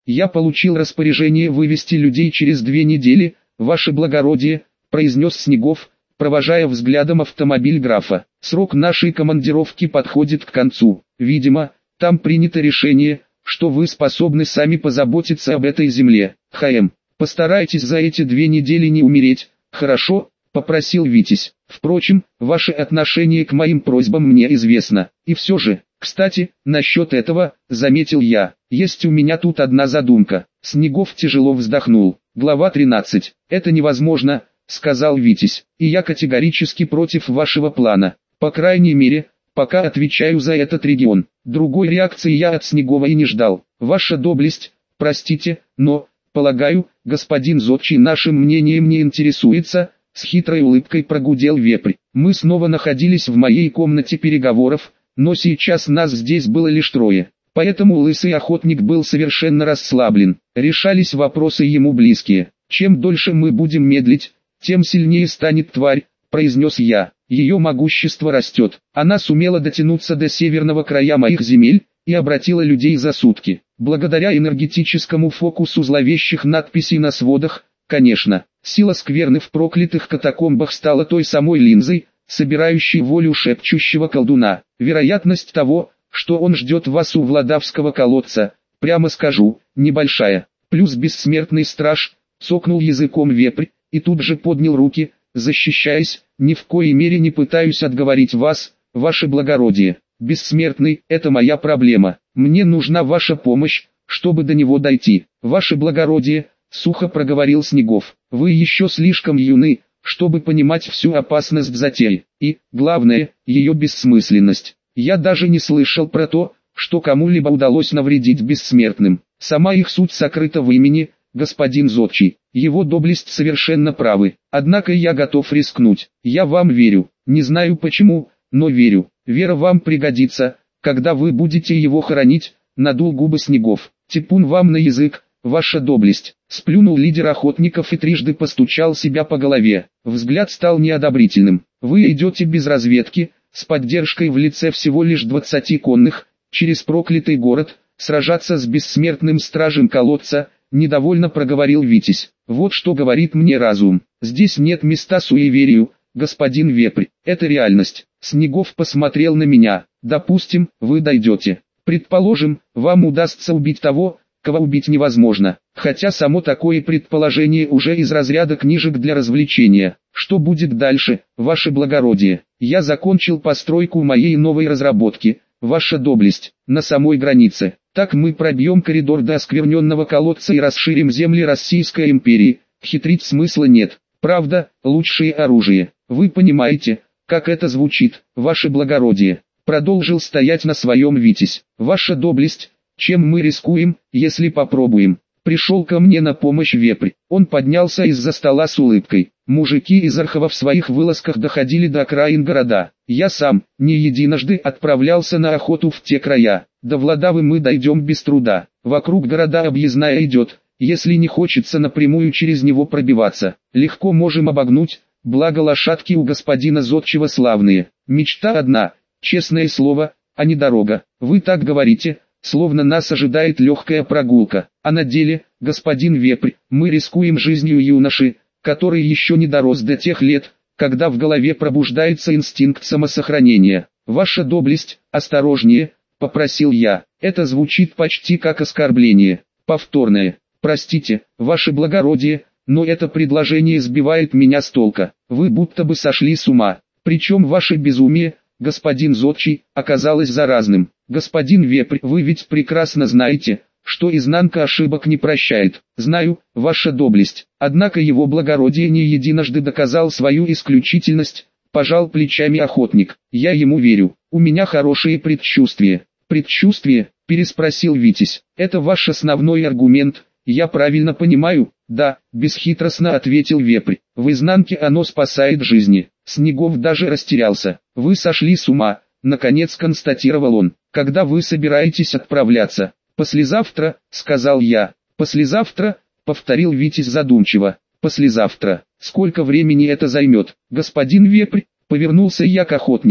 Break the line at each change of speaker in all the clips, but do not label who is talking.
Я получил распоряжение вывести людей через 2 недели, ваше благородие, произнес Снегов, провожая взглядом автомобиль графа. Срок нашей командировки подходит к концу. Видимо, там принято решение, что вы способны сами позаботиться об этой земле. Постарайтесь за эти 2 недели не умереть, хорошо? Попросил Витязь. Впрочем, ваше отношение к моим просьбам мне известно. И все же, кстати, насчет этого, заметил я, есть у меня тут одна задумка. Снегов тяжело вздохнул. Глава 13. Это невозможно, сказал Витязь. И я категорически против вашего плана. По крайней мере, пока отвечаю за этот регион. Другой реакции я от Снегова и не ждал. Ваша доблесть, простите, но, полагаю, господин Зодчий нашим мнением не интересуется. С хитрой улыбкой прогудел Вепрь. Мы снова находились в моей комнате переговоров, но сейчас нас здесь было лишь 3. Поэтому лысый охотник был совершенно расслаблен. Решались вопросы ему близкие. Чем дольше мы будем медлить, тем сильнее станет тварь, произнес я. Ее могущество растет. Она сумела дотянуться до северного края моих земель и обратила людей за сутки. Благодаря энергетическому фокусу зловещих надписей на сводах, конечно, сила скверны в проклятых катакомбах стала той самой линзой, собирающей волю шепчущего колдуна. Вероятность того, что он ждет вас у Владавского колодца, прямо скажу, небольшая. Плюс бессмертный страж, цокнул языком Вепрь, и тут же поднял руки, защищаясь, ни в коей мере не пытаюсь отговорить вас, ваше благородие. Бессмертный, это моя проблема. Мне нужна ваша помощь, чтобы до него дойти. Ваше благородие, сухо проговорил Снегов. Вы еще слишком юны, чтобы понимать всю опасность затеи, и, главное, ее бессмысленность. Я даже не слышал про то, что кому-либо удалось навредить бессмертным. Сама их суть сокрыта в имени, господин Зодчий. Его доблесть совершенно правы. Однако я готов рискнуть. Я вам верю. Не знаю почему, но верю. Вера вам пригодится, когда вы будете его хоронить, надул губы Снегов. Типун вам на язык, ваша доблесть. Сплюнул лидер охотников и трижды постучал себя по голове. Взгляд стал неодобрительным. Вы идете без разведки, с поддержкой в лице всего лишь 20 конных, через проклятый город, сражаться с бессмертным стражем колодца, недовольно проговорил Витязь. Вот что говорит мне разум. Здесь нет места суеверию, господин Вепрь. Это реальность. Снегов посмотрел на меня. Допустим, вы дойдете. Предположим, вам удастся убить того, кого убить невозможно. Хотя само такое предположение уже из разряда книжек для развлечения. Что будет дальше, ваше благородие? Я закончил постройку моей новой разработки, ваша доблесть, на самой границе. Так мы пробьем коридор до оскверненного колодца и расширим земли Российской империи. Хитрить смысла нет. Правда, лучшее оружие. Вы понимаете, как это звучит, ваше благородие. Продолжил стоять на своем Витязь. Ваша доблесть, чем мы рискуем, если попробуем? Пришел ко мне на помощь Вепрь. Он поднялся из-за стола с улыбкой. Мужики из Архова в своих вылазках доходили до окраин города. Я сам, не единожды отправлялся на охоту в те края. До Владавы мы дойдем без труда. Вокруг города объездная идет. Если не хочется напрямую через него пробиваться, легко можем обогнуть, благо лошадки у господина Зодчего славные. Мечта одна, честное слово, а не дорога. Вы так говорите, словно нас ожидает легкая прогулка. А на деле, господин Вепрь, мы рискуем жизнью юноши, который еще не дорос до тех лет, когда в голове пробуждается инстинкт самосохранения. Ваша доблесть, осторожнее, попросил я. Это звучит почти как оскорбление. Повторное. Простите, ваше благородие, но это предложение сбивает меня с толка. Вы будто бы сошли с ума. Причем ваше безумие, господин Зодчий, оказалось заразным. Господин Вепрь, вы ведь прекрасно знаете, что изнанка ошибок не прощает. Знаю, ваша доблесть. Однако его благородие не единожды доказал свою исключительность, пожал плечами охотник. Я ему верю. У меня хорошие предчувствия. Предчувствие? Переспросил Витязь. Это ваш основной аргумент? Я правильно понимаю? Да, бесхитростно ответил Вепрь. В изнанке оно спасает жизни. Снегов даже растерялся. Вы сошли с ума, наконец констатировал он. Когда вы собираетесь отправляться? Послезавтра, сказал я. Послезавтра, повторил Витязь задумчиво. Послезавтра. Сколько времени это займет? Господин Вепрь, повернулся я к охотнику.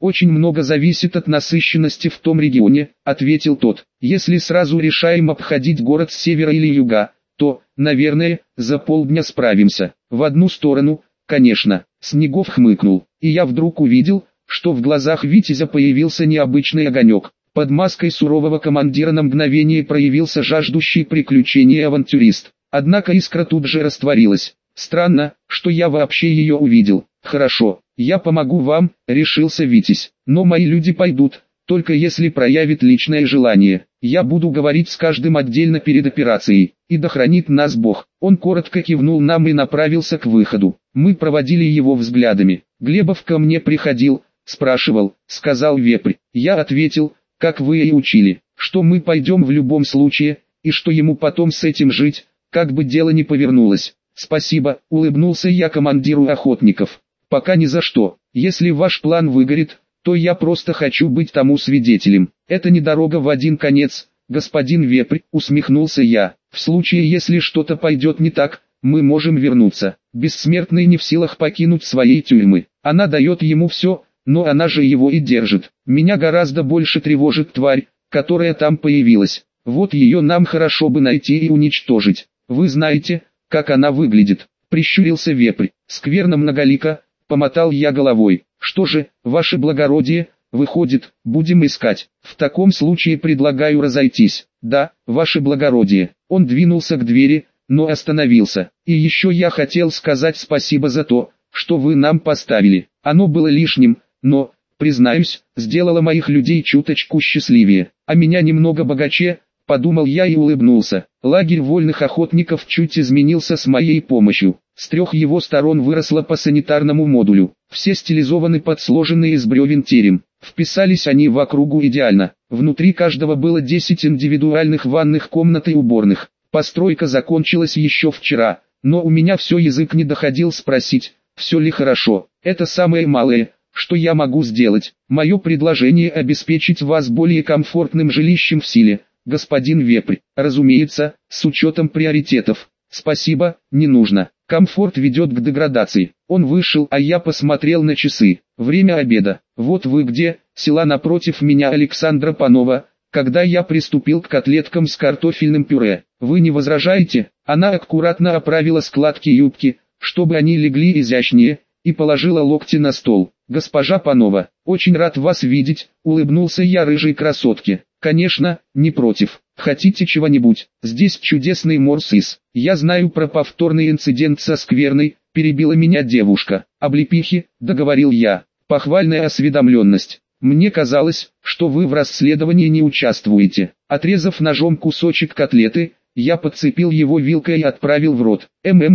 Очень много зависит от насыщенности в том регионе, ответил тот. Если сразу решаем обходить город с севера или юга, то, наверное, за полдня справимся. В одну сторону, конечно. Снегов хмыкнул, и я вдруг увидел, что в глазах Витязя появился необычный огонек. Под маской сурового командира на мгновение проявился жаждущий приключений авантюрист. Однако искра тут же растворилась. Странно, что я вообще ее увидел. Хорошо, я помогу вам, решился Витязь. Но мои люди пойдут, только если проявит личное желание. Я буду говорить с каждым отдельно перед операцией, и да хранит нас Бог. Он коротко кивнул нам и направился к выходу. Мы проводили его взглядами. Глебов ко мне приходил, спрашивал, сказал Вепрь. Я ответил, как вы и учили, что мы пойдем в любом случае, и что ему потом с этим жить, как бы дело ни повернулось. Спасибо, улыбнулся я командиру охотников. Пока ни за что. Если ваш план выгорит, то я просто хочу быть тому свидетелем. Это не дорога в один конец, господин Вепрь, усмехнулся я. В случае, если что-то пойдет не так, мы можем вернуться. Бессмертный не в силах покинуть своей тюрьмы. Она дает ему все, но она же его и держит. Меня гораздо больше тревожит тварь, которая там появилась. Вот ее нам хорошо бы найти и уничтожить. Вы знаете, как она выглядит? Прищурился Вепрь. Скверно многолика, помотал я головой. Что же, ваше благородие, выходит, будем искать. В таком случае предлагаю разойтись. Да, ваше благородие. Он двинулся к двери, но остановился. И еще я хотел сказать спасибо за то, что вы нам поставили. Оно было лишним, но, признаюсь, сделало моих людей чуточку счастливее, а меня немного богаче, подумал я и улыбнулся. Лагерь вольных охотников чуть изменился с моей помощью. С 3 его сторон выросло по санитарному модулю. Все стилизованы под сложенный из бревен терем. Вписались они в округу идеально. Внутри каждого было 10 индивидуальных ванных комнат и уборных. Постройка закончилась еще вчера, но у меня все язык не доходил спросить, все ли хорошо. Это самое малое, что я могу сделать. Мое предложение обеспечить вас более комфортным жилищем в силе, господин Вепрь. Разумеется, с учетом приоритетов. Спасибо, не нужно. Комфорт ведет к деградации. Он вышел, а я посмотрел на часы. Время обеда. Вот вы где, села напротив меня Александра Панова, когда я приступил к котлеткам с картофельным пюре. Вы не возражаете? Она аккуратно оправила складки юбки, чтобы они легли изящнее, и положила локти на стол. «Госпожа Панова, очень рад вас видеть», — улыбнулся я рыжей красотке. «Конечно, не против. Хотите чего-нибудь? Здесь чудесный морс-из. Я знаю про повторный инцидент со скверной», — перебила меня девушка. «Облепихи», — договорил я. «Похвальная осведомленность. Мне казалось, что вы в расследовании не участвуете». Отрезав ножом кусочек котлеты, я подцепил его вилкой и отправил в рот.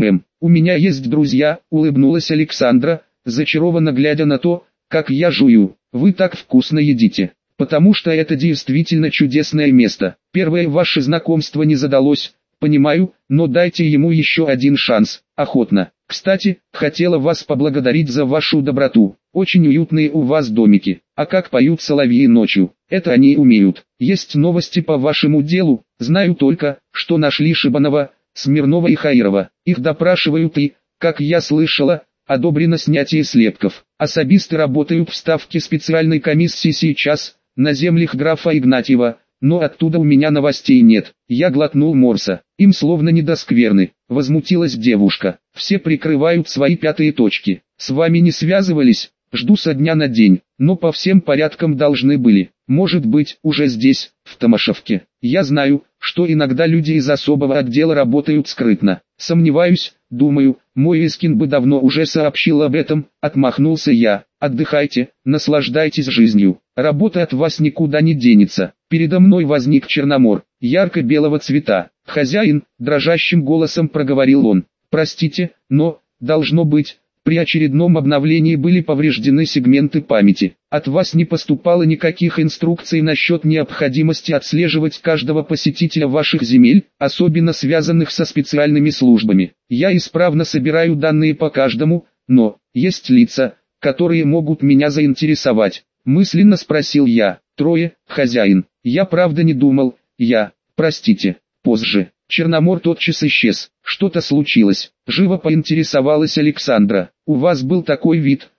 У меня есть друзья», — улыбнулась Александра, зачарованно глядя на то, как я жую. «Вы так вкусно едите, потому что это действительно чудесное место. Первое ваше знакомство не задалось, понимаю, но дайте ему еще один шанс». «Охотно. Кстати, хотела вас поблагодарить за вашу доброту. Очень уютные у вас домики. А как поют соловьи ночью, это они умеют. Есть новости по вашему делу?» «Знаю только, что нашли Шибанова, Смирнова и Хаирова. Их допрашивают и, как я слышала, одобрено снятие слепков. Особисты работают в ставке специальной комиссии сейчас, на землях графа Игнатьева, но оттуда у меня новостей нет». Я глотнул морса. «Им словно не до скверны», — возмутилась девушка. «Все прикрывают свои пятые точки. С вами не связывались? Жду со дня на день, но по всем порядкам должны были. Может быть, уже здесь, в Томашевке. Я знаю, что иногда люди из особого отдела работают скрытно. Сомневаюсь, думаю, мой Искин бы давно уже сообщил об этом», — отмахнулся я. «Отдыхайте, наслаждайтесь жизнью. Работа от вас никуда не денется». Передо мной возник Черномор, ярко-белого цвета. «Хозяин», — дрожащим голосом проговорил он. «Простите, но, должно быть, при очередном обновлении были повреждены сегменты памяти. От вас не поступало никаких инструкций насчет необходимости отслеживать каждого посетителя ваших земель, особенно связанных со специальными службами. Я исправно собираю данные по каждому, но есть лица, которые могут меня заинтересовать». Мысленно спросил я. «Трое, хозяин. Я правда не думал, простите, позже». Черномор тотчас исчез. «Что-то случилось?» — живо поинтересовалась Александра. «У вас был такой вид,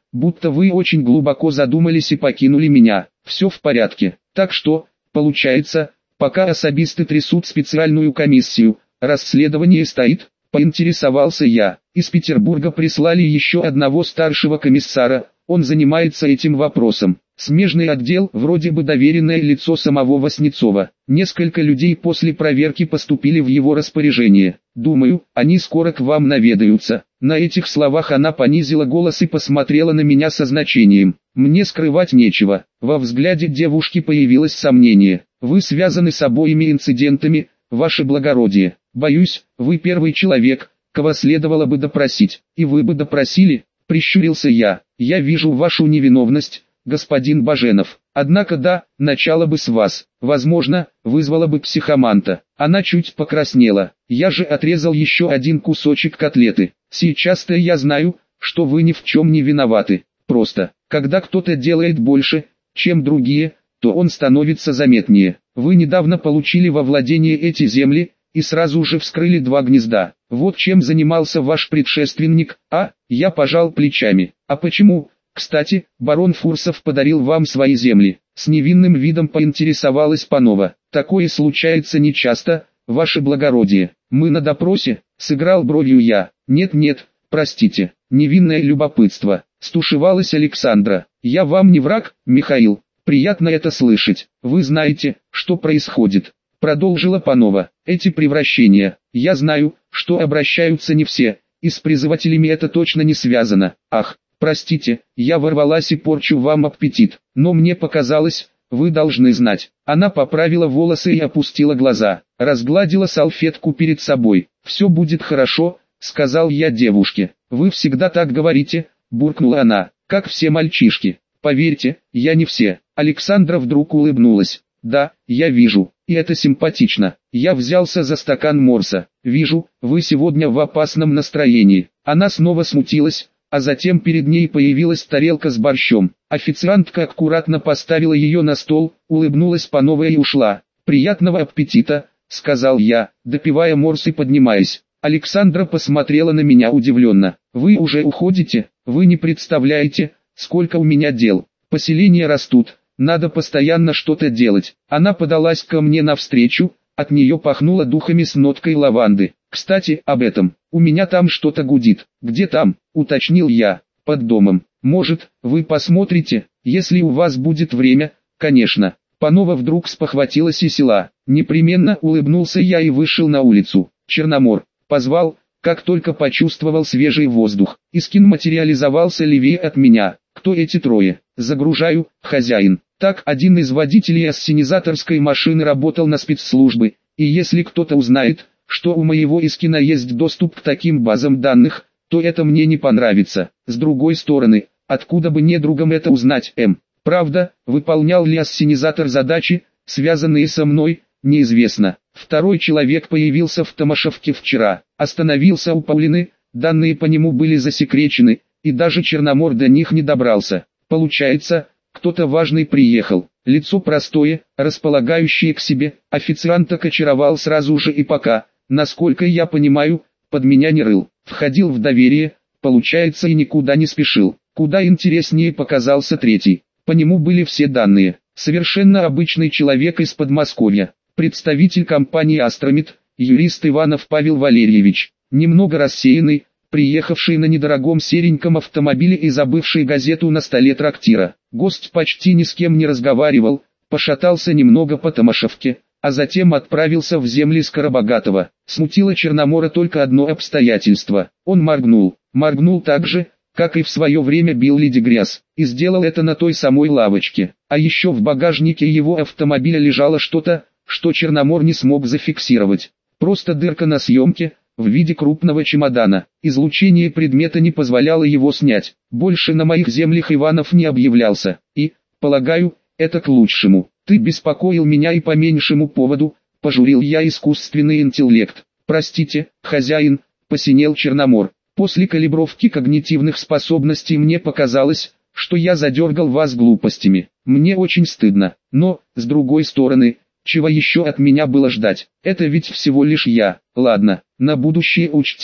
будто вы очень глубоко задумались и покинули меня. Все в порядке. Так что, получается, пока особисты трясут специальную комиссию, расследование стоит, поинтересовался я. Из Петербурга прислали еще одного старшего комиссара, он занимается этим вопросом. Смежный отдел, вроде бы доверенное лицо самого Васнецова. Несколько людей после проверки поступили в его распоряжение. Думаю, они скоро к вам наведаются. На этих словах она понизила голос и посмотрела на меня со значением. Мне скрывать нечего. Во взгляде девушки появилось сомнение. Вы связаны с обоими инцидентами, ваше благородие. Боюсь, вы первый человек, кого следовало бы допросить. И вы бы допросили, прищурился я. Я вижу вашу невиновность, господин Баженов. Однако да, начало бы с вас. Возможно, вызвало бы психоманта. Она чуть покраснела. Я же отрезал еще один кусочек котлеты. Сейчас-то я знаю, что вы ни в чем не виноваты. Просто, когда кто-то делает больше, чем другие, то он становится заметнее. Вы недавно получили во владение эти земли, и сразу же вскрыли 2 гнезда. Вот чем занимался ваш предшественник, я пожал плечами. А почему? Кстати, барон Фурсов подарил вам свои земли. С невинным видом поинтересовалась Панова. Такое случается нечасто, ваше благородие. Мы на допросе, сыграл бровью я. Нет, простите, невинное любопытство. Стушевалась Александра. Я вам не враг, Михаил. Приятно это слышать. Вы знаете, что происходит. Продолжила Панова. Эти превращения, я знаю, что обращаются не все, и с призывателями это точно не связано. Ах, простите, я ворвалась и порчу вам аппетит, но мне показалось, вы должны знать. Она поправила волосы и опустила глаза, разгладила салфетку перед собой. Все будет хорошо, сказал я девушке. Вы всегда так говорите, буркнула она, как все мальчишки. Поверьте, я не все. Александра вдруг улыбнулась. Да, я вижу, и это симпатично. Я взялся за стакан морса. Вижу, вы сегодня в опасном настроении. Она снова смутилась, а затем перед ней появилась тарелка с борщом. Официантка аккуратно поставила ее на стол, улыбнулась Панова и ушла. «Приятного аппетита», — сказал я, допивая морс и поднимаясь. Александра посмотрела на меня удивленно. «Вы уже уходите? Вы не представляете, сколько у меня дел. Поселения растут. Надо постоянно что-то делать». Она подалась ко мне навстречу, от нее пахнуло духами с ноткой лаванды. «Кстати, об этом, у меня там что-то гудит». «Где там?» — уточнил я. «Под домом. Может, вы посмотрите, если у вас будет время?» «Конечно». Панова вдруг спохватилась и села. Непременно улыбнулся я и вышел на улицу. «Черномор», позвал, как только почувствовал свежий воздух. Искин материализовался левее от меня. «Кто эти трое?» «Загружаю, хозяин». Так, один из водителей ассенизаторской машины работал на спецслужбы, и если кто-то узнает, что у моего Искина есть доступ к таким базам данных, то это мне не понравится. С другой стороны, откуда бы недругам это узнать, Правда, выполнял ли ассенизатор задачи, связанные со мной, неизвестно. Второй человек появился в Томашевке вчера, остановился у Паулины, данные по нему были засекречены, и даже Черномор до них не добрался. Получается, кто-то важный приехал, лицо простое, располагающее к себе, официанток очаровал сразу же и пока, насколько я понимаю, под меня не рыл, входил в доверие, получается и никуда не спешил. Куда интереснее показался третий, по нему были все данные, совершенно обычный человек из Подмосковья, представитель компании «Астромид», юрист Иванов Павел Валерьевич, немного рассеянный, приехавший на недорогом сереньком автомобиле и забывший газету на столе трактира. Гость почти ни с кем не разговаривал, пошатался немного по Томашевке, а затем отправился в земли Скоробогатого. Смутило Черномора только одно обстоятельство. Он моргнул так же, как и в свое время бил Леди Грязь, и сделал это на той самой лавочке. А еще в багажнике его автомобиля лежало что-то, что Черномор не смог зафиксировать. Просто дырка на съемке, в виде крупного чемодана. Излучение предмета не позволяло его снять. Больше на моих землях Иванов не объявлялся. И, полагаю, это к лучшему. Ты беспокоил меня и по меньшему поводу, пожурил я искусственный интеллект. Простите, хозяин, посинел Черномор. После калибровки когнитивных способностей мне показалось, что я задергал вас глупостями. Мне очень стыдно, но, с другой стороны, чего еще от меня было ждать? Это ведь всего лишь я. Ладно, на будущее учти,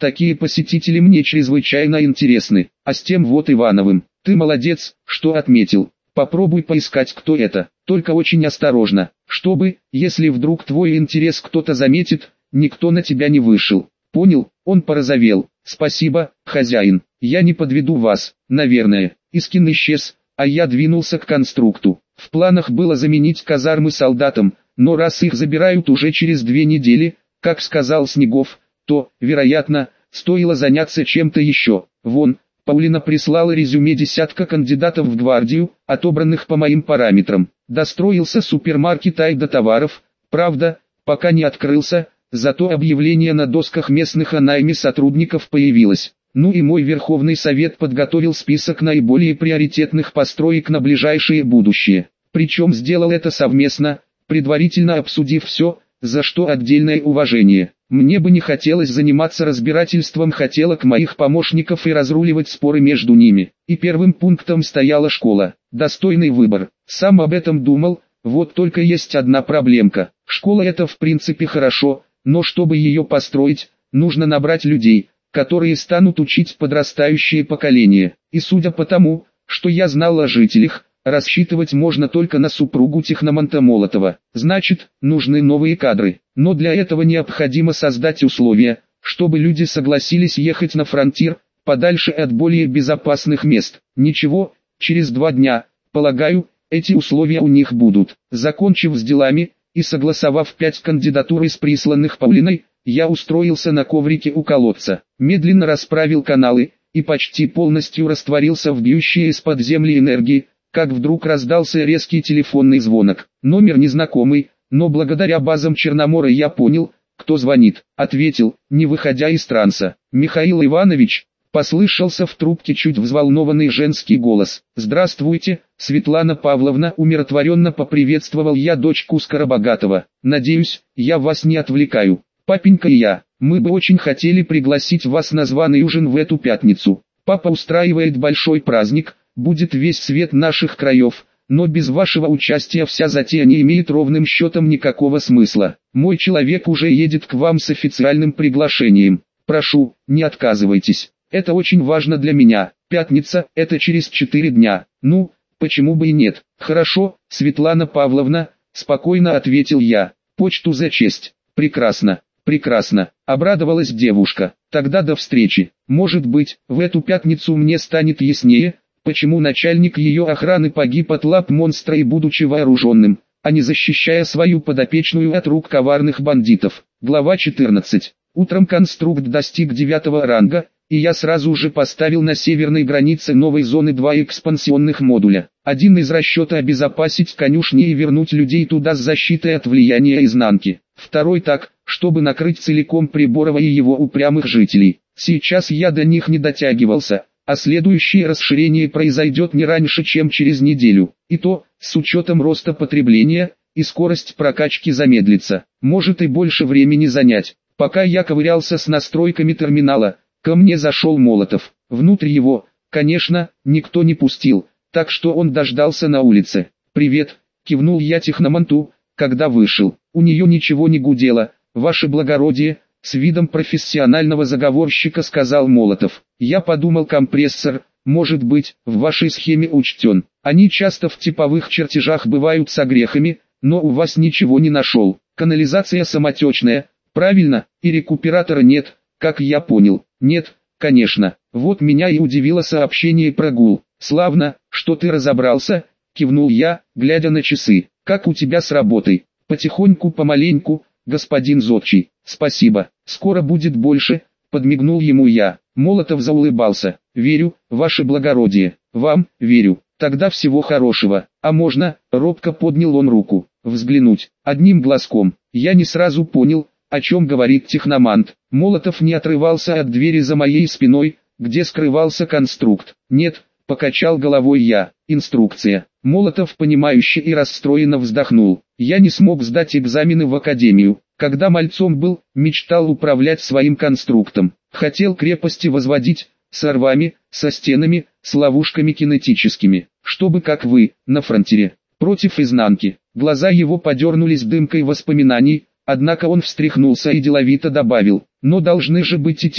Такие посетители мне чрезвычайно интересны. А с тем вот Ивановым, ты молодец, что отметил. Попробуй поискать, кто это, только очень осторожно, чтобы, если вдруг твой интерес кто-то заметит, никто на тебя не вышел. Понял? Он порозовел. Спасибо, хозяин, я не подведу вас, наверное. Искин исчез, а я двинулся к конструкту. В планах было заменить казармы солдатам, но раз их забирают уже через 2 недели, как сказал Снегов, то, вероятно, стоило заняться чем-то еще. Вон, Паулина прислала резюме десятка кандидатов в гвардию, отобранных по моим параметрам. Достроился супермаркет Айда товаров, правда, пока не открылся, зато объявление на досках местных о найме сотрудников появилось. Ну и мой Верховный Совет подготовил список наиболее приоритетных построек на ближайшее будущее. Причем сделал это совместно, предварительно обсудив все, за что отдельное уважение. Мне бы не хотелось заниматься разбирательством хотелок моих помощников и разруливать споры между ними. И первым пунктом стояла школа. Достойный выбор. Сам об этом думал, вот только есть одна проблемка. Школа это в принципе хорошо, но чтобы ее построить, нужно набрать людей, которые станут учить подрастающее поколение. И судя по тому, что я знал о жителях, рассчитывать можно только на супругу техноманта Молотова. Значит, нужны новые кадры. Но для этого необходимо создать условия, чтобы люди согласились ехать на фронтир, подальше от более безопасных мест. Ничего, через 2 дня, полагаю, эти условия у них будут. Закончив с делами и согласовав 5 кандидатур из присланных Паулиной, я устроился на коврике у колодца, медленно расправил каналы и почти полностью растворился в бьющей из-под земли энергии, как вдруг раздался резкий телефонный звонок. Номер незнакомый, но благодаря базам Черномора я понял, кто звонит. Ответил, не выходя из транса. «Михаил Иванович», послышался в трубке чуть взволнованный женский голос. «Здравствуйте, Светлана Павловна», умиротворенно поприветствовал я дочку Скоробогатова. «Надеюсь, я вас не отвлекаю. Папенька и я, мы бы очень хотели пригласить вас на званый ужин в эту пятницу. Папа устраивает большой праздник, будет весь свет наших краев, но без вашего участия вся затея не имеет ровным счетом никакого смысла. Мой человек уже едет к вам с официальным приглашением. Прошу, не отказывайтесь. Это очень важно для меня. Пятница – это через 4 дня. Ну, почему бы и нет? Хорошо, Светлана Павловна, спокойно ответил я. Почту за честь. Прекрасно, прекрасно, обрадовалась девушка. Тогда до встречи. Может быть, в эту пятницу мне станет яснее, почему начальник ее охраны погиб от лап монстра и будучи вооруженным, а не защищая свою подопечную от рук коварных бандитов. Глава 14. Утром конструкт достиг 9 ранга, и я сразу же поставил на северной границе новой зоны 2 экспансионных модуля. Один из расчета обезопасить конюшни и вернуть людей туда с защитой от влияния изнанки. Второй так, чтобы накрыть целиком Приборова и его упрямых жителей. Сейчас я до них не дотягивался, а следующее расширение произойдет не раньше, чем через неделю. И то, с учетом роста потребления, и скорость прокачки замедлится. Может и больше времени занять. Пока я ковырялся с настройками терминала, ко мне зашел Молотов. Внутрь его, конечно, никто не пустил, так что он дождался на улице. «Привет», — кивнул я техноманту, когда вышел. У нее ничего не гудело. «Ваше благородие», — с видом профессионального заговорщика сказал Молотов. «Я подумал, компрессор, может быть, в вашей схеме учтен. Они часто в типовых чертежах бывают с огрехами, но у вас ничего не нашел. Канализация самотечная, правильно, и рекуператора нет, как я понял». «Нет, конечно. Вот меня и удивило сообщение про гул». «Славно, что ты разобрался», — кивнул я, глядя на часы. «Как у тебя с работой?» «Потихоньку, помаленьку, господин Зодчий. Спасибо. Скоро будет больше», — подмигнул ему я. Молотов заулыбался. «Верю, ваше благородие. Вам, верю. Тогда всего хорошего. А можно?» — робко поднял он руку. «Взглянуть. Одним глазком». Я не сразу понял, о чем говорит техномант. Молотов не отрывался от двери за моей спиной, где скрывался конструкт. «Нет», — покачал головой я. «Инструкция». Молотов понимающе и расстроенно вздохнул. «Я не смог сдать экзамены в академию. Когда мальцом был, мечтал управлять своим конструктом. Хотел крепости возводить, с рвами, со стенами, с ловушками кинетическими. Чтобы как вы, на фронтире, против изнанки». Глаза его подернулись дымкой воспоминаний, однако он встряхнулся и деловито добавил: «Но должны же быть и те,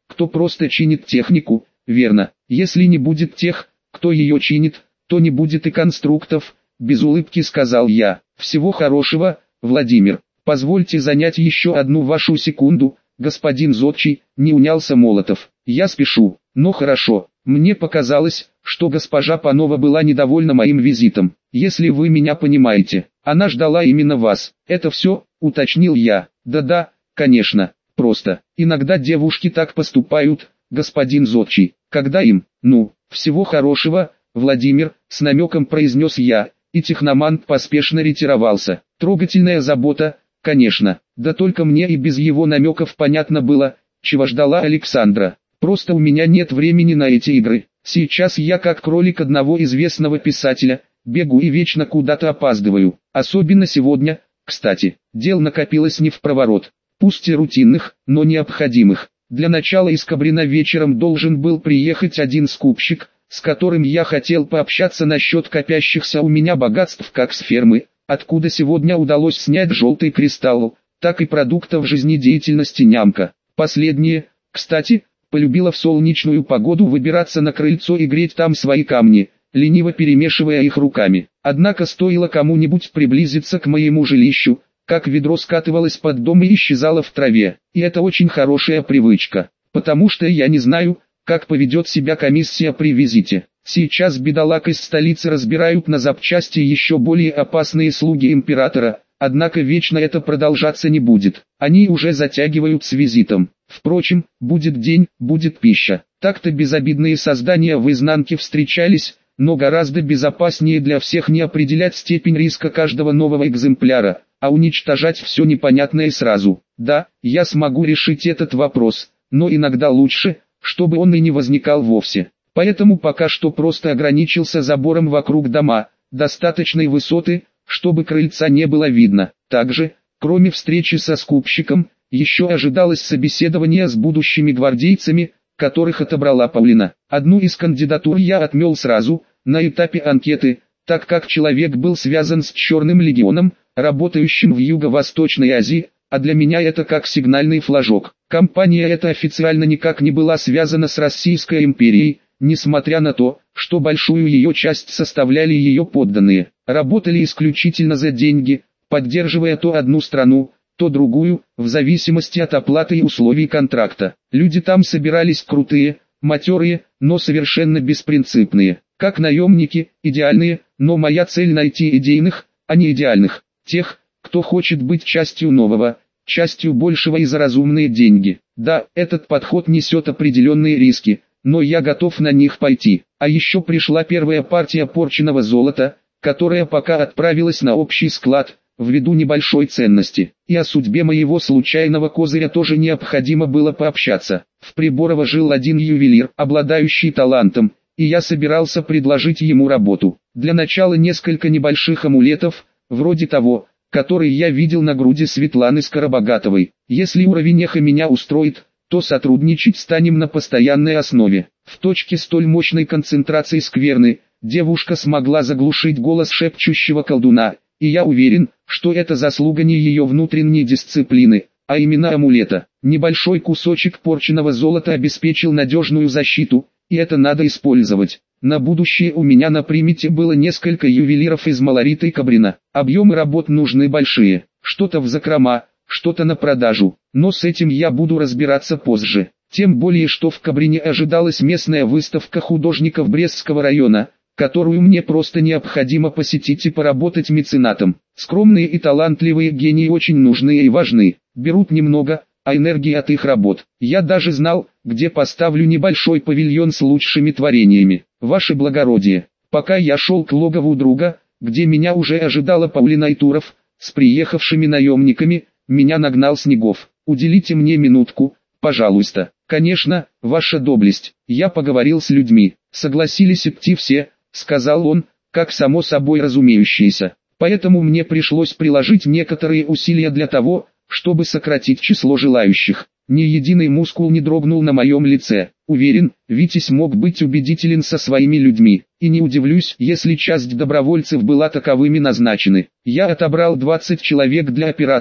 кто просто чинит технику, верно. Если не будет тех, кто ее чинит, то не будет и конструктов, без улыбки сказал я. Всего хорошего, Владимир. Позвольте занять еще одну вашу секунду, господин Зодчий, не унялся Молотов. Я спешу, но хорошо. Мне показалось, что госпожа Панова была недовольна моим визитом. Если вы меня понимаете, она ждала именно вас. Это все, уточнил я. Да-да, конечно, просто. Иногда девушки так поступают, господин Зодчий, когда им, всего хорошего, Владимир, с намеком произнес я, и техномант поспешно ретировался. Трогательная забота, конечно, да только мне и без его намеков понятно было, чего ждала Александра. Просто у меня нет времени на эти игры. Сейчас я как кролик одного известного писателя, бегу и вечно куда-то опаздываю. Особенно сегодня, кстати, дел накопилось не впроворот. Пусть и рутинных, но необходимых. Для начала из Кабрина вечером должен был приехать один скупщик, с которым я хотел пообщаться насчет копящихся у меня богатств как с фермы, откуда сегодня удалось снять желтый кристалл, так и продуктов жизнедеятельности нямка. Последнее, кстати, полюбила в солнечную погоду выбираться на крыльцо и греть там свои камни, лениво перемешивая их руками. Однако стоило кому-нибудь приблизиться к моему жилищу, как ведро скатывалось под дом и исчезало в траве. И это очень хорошая привычка, потому что я не знаю, как поведет себя комиссия при визите. Сейчас бедолаг из столицы разбирают на запчасти еще более опасные слуги императора, однако вечно это продолжаться не будет. Они уже затягивают с визитом. Впрочем, будет день, будет пища. Так-то безобидные создания в изнанке встречались, но гораздо безопаснее для всех не определять степень риска каждого нового экземпляра, а уничтожать все непонятное сразу. Да, я смогу решить этот вопрос, но иногда лучше, чтобы он и не возникал вовсе. Поэтому пока что просто ограничился забором вокруг дома, достаточной высоты, чтобы крыльца не было видно. Также, кроме встречи со скупщиком, еще ожидалось собеседование с будущими гвардейцами, которых отобрала Паулина. Одну из кандидатур я отмел сразу, на этапе анкеты, так как человек был связан с Черным легионом, работающим в Юго-Восточной Азии, а для меня это как сигнальный флажок. Компания эта официально никак не была связана с Российской империей, несмотря на то, что большую ее часть составляли ее подданные. Работали исключительно за деньги, поддерживая то одну страну, то другую, в зависимости от оплаты и условий контракта. Люди там собирались крутые, матерые, но совершенно беспринципные. Как наемники, идеальные, но моя цель найти идейных, а не идеальных. Тех, кто хочет быть частью нового, частью большего и за разумные деньги. Да, этот подход несет определенные риски, но я готов на них пойти. А еще пришла первая партия порченного золота, которая пока отправилась на общий склад, ввиду небольшой ценности. И о судьбе моего случайного козыря тоже необходимо было пообщаться. В Приборово жил один ювелир, обладающий талантом, и я собирался предложить ему работу. Для начала несколько небольших амулетов, вроде того, который я видел на груди Светланы Скоробогатовой. Если уровень эха меня устроит, то сотрудничать станем на постоянной основе. В точке столь мощной концентрации скверны, девушка смогла заглушить голос шепчущего колдуна, и я уверен, что это заслуга не ее внутренней дисциплины, а именно амулета. Небольшой кусочек порченного золота обеспечил надежную защиту, и это надо использовать. На будущее у меня на примете было несколько ювелиров из малорита и Кабрина. Объемы работ нужны большие, что-то в закрома, что-то на продажу, но с этим я буду разбираться позже. Тем более, что в Кабрине ожидалась местная выставка художников Брестского района, которую мне просто необходимо посетить и поработать меценатом. Скромные и талантливые гении очень нужны и важны, берут немного, а энергии от их работ. Я даже знал, где поставлю небольшой павильон с лучшими творениями. Ваше благородие, пока я шел к логову друга, где меня уже ожидала Паулина Итуров, с приехавшими наемниками, меня нагнал Снегов. Уделите мне минутку, пожалуйста. Конечно, ваша доблесть. Я поговорил с людьми. Согласились идти все, сказал он, как само собой разумеющееся. Поэтому мне пришлось приложить некоторые усилия для того, чтобы сократить число желающих. Ни единый мускул не дрогнул на моем лице. Уверен, Витязь мог быть убедителен со своими людьми. И не удивлюсь, если часть добровольцев была таковыми назначены. Я отобрал 20 человек для операций,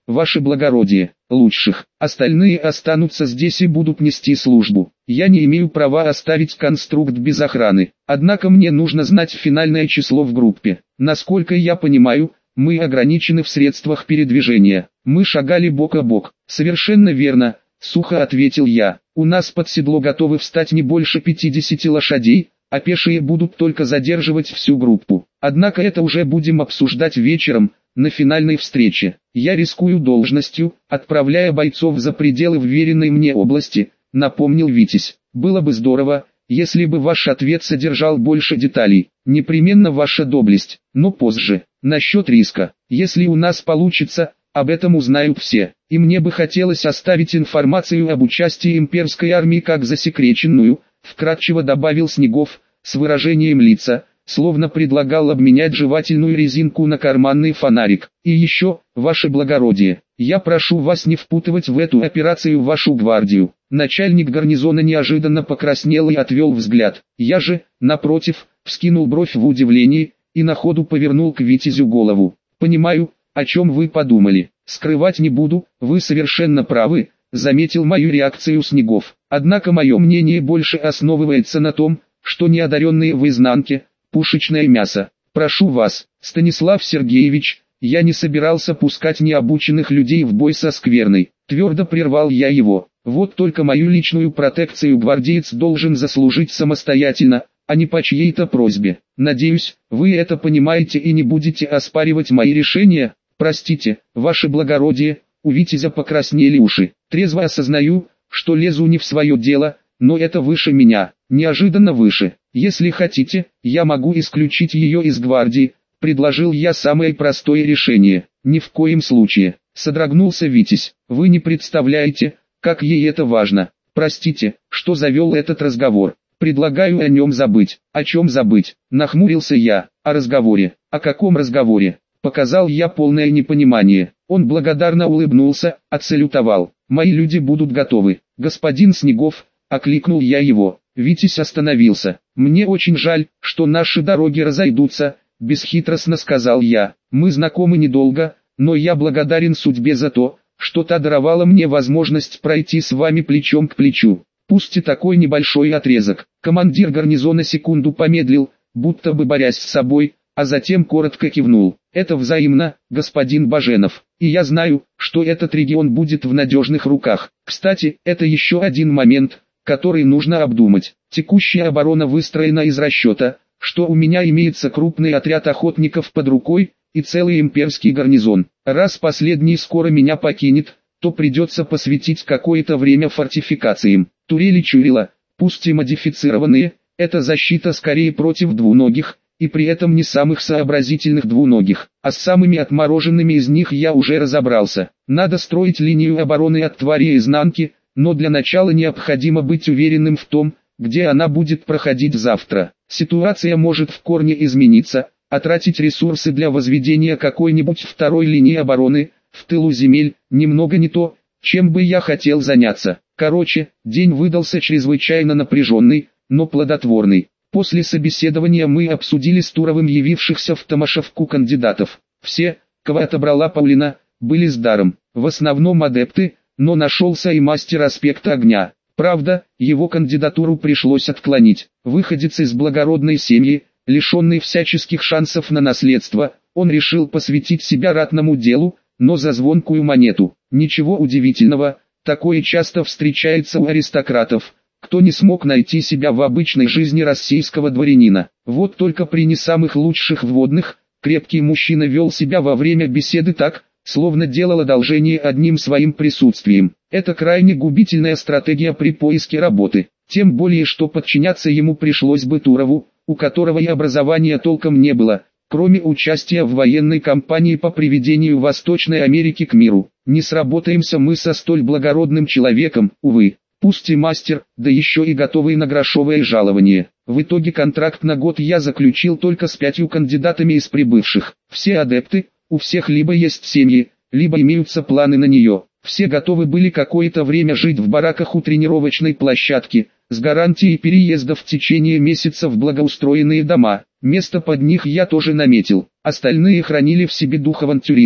ваше благородие, лучших. Остальные останутся здесь и будут нести службу. Я не имею права оставить конструкт без охраны. Однако мне нужно знать финальное число в группе. Насколько я понимаю, мы ограничены в средствах передвижения. Мы шагали бок о бок. Совершенно верно, сухо ответил я. У нас под седло готовы встать не больше 50 лошадей, а пешие будут только задерживать всю группу. Однако это уже будем обсуждать вечером, на финальной встрече. Я рискую должностью, отправляя бойцов за пределы вверенной мне области, напомнил Витязь. Было бы здорово, если бы ваш ответ содержал больше деталей. Непременно ваша доблесть, но позже. Насчет риска. Если у нас получится, об этом узнают все. И мне бы хотелось оставить информацию об участии имперской армии как засекреченную, вкратчиво добавил Снегов, с выражением лица, словно предлагал обменять жевательную резинку на карманный фонарик. И еще, ваше благородие, я прошу вас не впутывать в эту операцию вашу гвардию. Начальник гарнизона неожиданно покраснел и отвел взгляд. Я же, напротив, вскинул бровь в удивлении, и на ходу повернул к Витязю голову. Понимаю, о чем вы подумали. Скрывать не буду, вы совершенно правы, заметил мою реакцию Снегов. Однако мое мнение больше основывается на том, что неодаренные в изнанке – пушечное мясо. Прошу вас, Станислав Сергеевич, я не собирался пускать необученных людей в бой со скверной. Твердо прервал я его. Вот только мою личную протекцию гвардеец должен заслужить самостоятельно, а не по чьей-то просьбе. Надеюсь, вы это понимаете и не будете оспаривать мои решения. Простите, ваше благородие, у Витязя покраснели уши. Трезво осознаю, что лезу не в свое дело, но это выше меня, неожиданно выше. Если хотите, я могу исключить ее из гвардии, предложил я самое простое решение. Ни в коем случае, содрогнулся Витязь. Вы не представляете, как ей это важно. Простите, что завел этот разговор. Предлагаю о нем забыть. О чем забыть? Нахмурился я. О разговоре. О каком разговоре? Показал я полное непонимание. Он благодарно улыбнулся, отсалютовал. Мои люди будут готовы. Господин Снегов, окликнул я его. Витязь остановился. Мне очень жаль, что наши дороги разойдутся, бесхитростно сказал я. Мы знакомы недолго, но я благодарен судьбе за то, что та даровала мне возможность пройти с вами плечом к плечу. Пусть и такой небольшой отрезок. Командир гарнизона секунду помедлил, будто бы борясь с собой, а затем коротко кивнул. Это взаимно, господин Баженов. И я знаю, что этот регион будет в надежных руках. Кстати, это еще один момент, который нужно обдумать. Текущая оборона выстроена из расчета, что у меня имеется крупный отряд охотников под рукой, и целый имперский гарнизон. Раз последний скоро меня покинет, то придется посвятить какое-то время фортификациям. Турели Чурила, пусть и модифицированные, это защита скорее против двуногих, и при этом не самых сообразительных двуногих, а с самыми отмороженными из них я уже разобрался. Надо строить линию обороны от твари изнанки, но для начала необходимо быть уверенным в том, где она будет проходить завтра. Ситуация может в корне измениться, а тратить ресурсы для возведения какой-нибудь второй линии обороны, в тылу земель, немного не то, чем бы я хотел заняться. Короче, день выдался чрезвычайно напряженный, но плодотворный. После собеседования мы обсудили с Туровым явившихся в Томашевку кандидатов. Все, кого отобрала Паулина, были с даром. В основном адепты, но нашелся и мастер аспекта огня. Правда, его кандидатуру пришлось отклонить. Выходец из благородной семьи, лишенный всяческих шансов на наследство, он решил посвятить себя ратному делу, но за звонкую монету. Ничего удивительного, такое часто встречается у аристократов, кто не смог найти себя в обычной жизни российского дворянина. Вот только при не самых лучших вводных, крепкий мужчина вел себя во время беседы так, словно делал одолжение одним своим присутствием. Это крайне губительная стратегия при поиске работы. Тем более, что подчиняться ему пришлось бы Турову, у которого и образования толком не было, кроме участия в военной кампании по приведению Восточной Америки к миру. Не сработаемся мы со столь благородным человеком, увы. Пусть и мастер, да еще и готовый на грошовое жалование. В итоге контракт на год я заключил только с 5 кандидатами из прибывших. Все адепты, у всех либо есть семьи, либо имеются планы на нее. Все готовы были какое-то время жить в бараках у тренировочной площадки, с гарантией переезда в течение месяца в благоустроенные дома. Место под них я тоже наметил. Остальные хранили в себе дух авантюризма.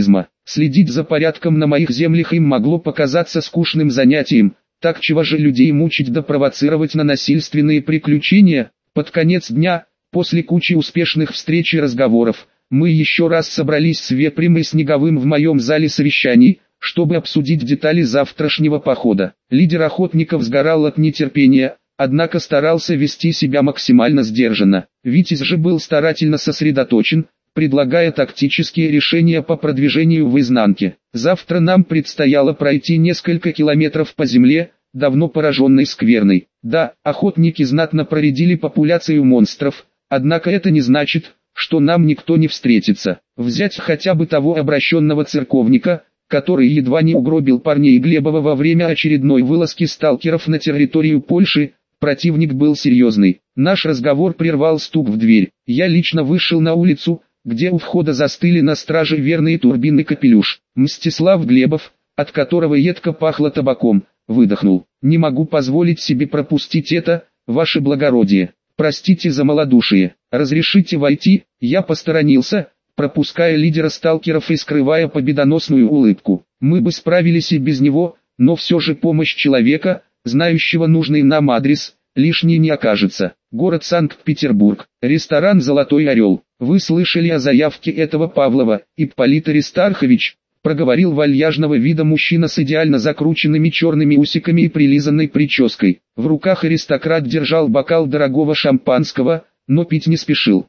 Следить за порядком на моих землях им могло показаться скучным занятием, так чего же людей мучить да провоцировать на насильственные приключения. Под конец дня, после кучи успешных встреч и разговоров, мы еще раз собрались с Вепрем и Снеговым в моем зале совещаний, чтобы обсудить детали завтрашнего похода. Лидер охотников сгорал от нетерпения, однако старался вести себя максимально сдержанно. Витязь же был старательно сосредоточен, предлагая тактические решения по продвижению в изнанке. Завтра нам предстояло пройти несколько километров по земле, давно пораженной скверной. Да, охотники знатно проредили популяцию монстров, однако это не значит, что нам никто не встретится. Взять хотя бы того обращенного церковника, который едва не угробил парней Глебова во время очередной вылазки сталкеров на территорию Польши. Противник был серьезный. Наш разговор прервал стук в дверь. Я лично вышел на улицу, где у входа застыли на страже верные Турбин и Капелюш. Мстислав Глебов, от которого едко пахло табаком, выдохнул. «Не могу позволить себе пропустить это, ваше благородие. Простите за малодушие. Разрешите войти?» Я посторонился, пропуская лидера сталкеров и скрывая победоносную улыбку. Мы бы справились и без него, но все же помощь человека, знающего нужный нам адрес, лишней не окажется. Город Санкт-Петербург, ресторан «Золотой орел». «Вы слышали о заявке этого Павлова, Ипполит Аристархович?» проговорил вальяжного вида мужчина с идеально закрученными черными усиками и прилизанной прической. В руках аристократ держал бокал дорогого шампанского, но пить не спешил.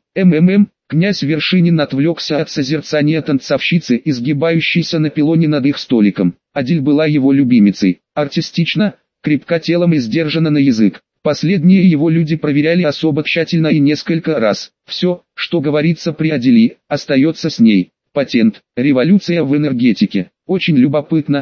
Князь Вершинин отвлекся от созерцания танцовщицы, изгибающейся на пилоне над их столиком. Адель была его любимицей. Артистично, крепка телом и сдержана на язык. Последние его люди проверяли особо тщательно и несколько раз. Все, что говорится при Адели, остается с ней. Патент. Революция в энергетике. Очень любопытно,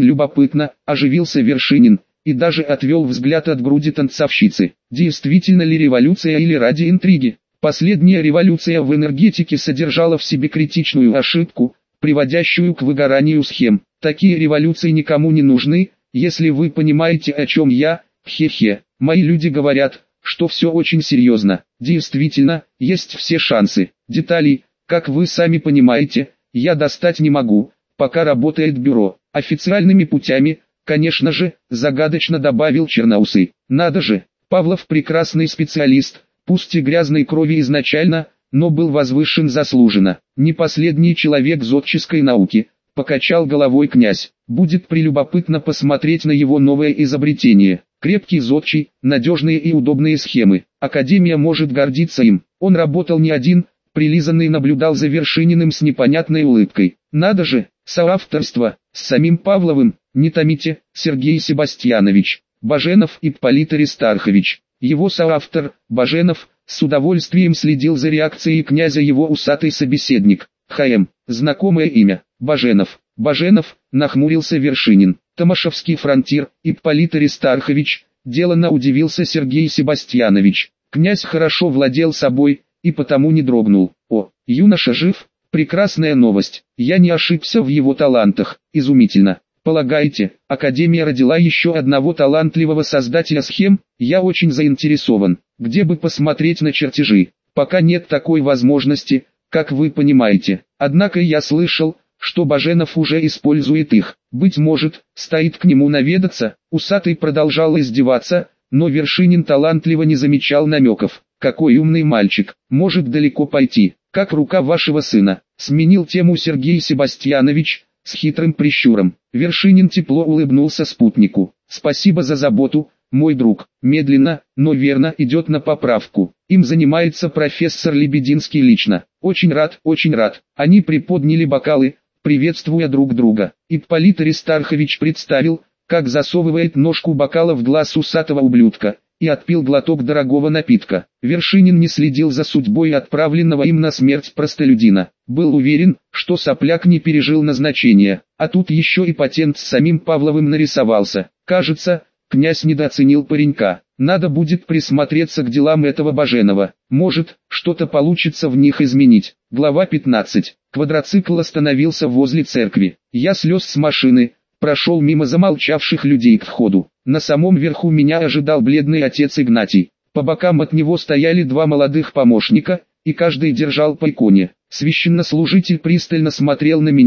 оживился Вершинин, и даже отвел взгляд от груди танцовщицы. Действительно ли революция или ради интриги? Последняя революция в энергетике содержала в себе критичную ошибку, приводящую к выгоранию схем. Такие революции никому не нужны, если вы понимаете, о чем я. Хе-хе. Мои люди говорят, что все очень серьезно. Действительно, есть все шансы. Деталей, как вы сами понимаете, я достать не могу, пока работает бюро. Официальными путями, конечно же, загадочно добавил Черноусый. Надо же, Павлов прекрасный специалист, пусть и грязной крови изначально, но был возвышен заслуженно. Не последний человек зодческой науки, покачал головой князь. Будет прелюбопытно посмотреть на его новое изобретение. Крепкий зодчий, надежные и удобные схемы. Академия может гордиться им. Он работал не один, прилизанный наблюдал за Вершининым с непонятной улыбкой. Надо же, соавторство, с самим Павловым, не томите, Сергей Себастьянович. Баженов Ипполит Аристархович. Его соавтор, Баженов, с удовольствием следил за реакцией князя его усатый собеседник. Знакомое имя, Баженов. Баженов, нахмурился Вершинин. Томашевский фронтир, Ипполит Аристархович, деланно удивился Сергей Себастьянович. Князь хорошо владел собой, и потому не дрогнул. О, юноша жив, прекрасная новость, я не ошибся в его талантах, изумительно. Полагаете, Академия родила еще одного талантливого создателя схем? Я очень заинтересован, где бы посмотреть на чертежи. Пока нет такой возможности, как вы понимаете. Однако я слышал, что Баженов уже использует их. Быть может, стоит к нему наведаться. Усатый продолжал издеваться, но Вершинин талантливо не замечал намеков. Какой умный мальчик, может далеко пойти, как рука вашего сына. Сменил тему Сергей Себастьянович, с хитрым прищуром. Вершинин тепло улыбнулся спутнику. Спасибо за заботу, мой друг. Медленно, но верно идет на поправку. Им занимается профессор Лебединский лично. Очень рад, очень рад. Они приподняли бокалы, приветствуя друг друга. Ипполит Аристархович представил, как засовывает ножку бокала в глаз усатого ублюдка, и отпил глоток дорогого напитка. Вершинин не следил за судьбой отправленного им на смерть простолюдина. Был уверен, что сопляк не пережил назначения, а тут еще и патент с самим Павловым нарисовался. Кажется, князь недооценил паренька. Надо будет присмотреться к делам этого Баженова. Может, что-то получится в них изменить. Глава 15. Квадроцикл остановился возле церкви. Я слез с машины, прошел мимо замолчавших людей к входу. На самом верху меня ожидал бледный отец Игнатий. По бокам от него стояли два молодых помощника, и каждый держал по иконе. Священнослужитель пристально смотрел на меня,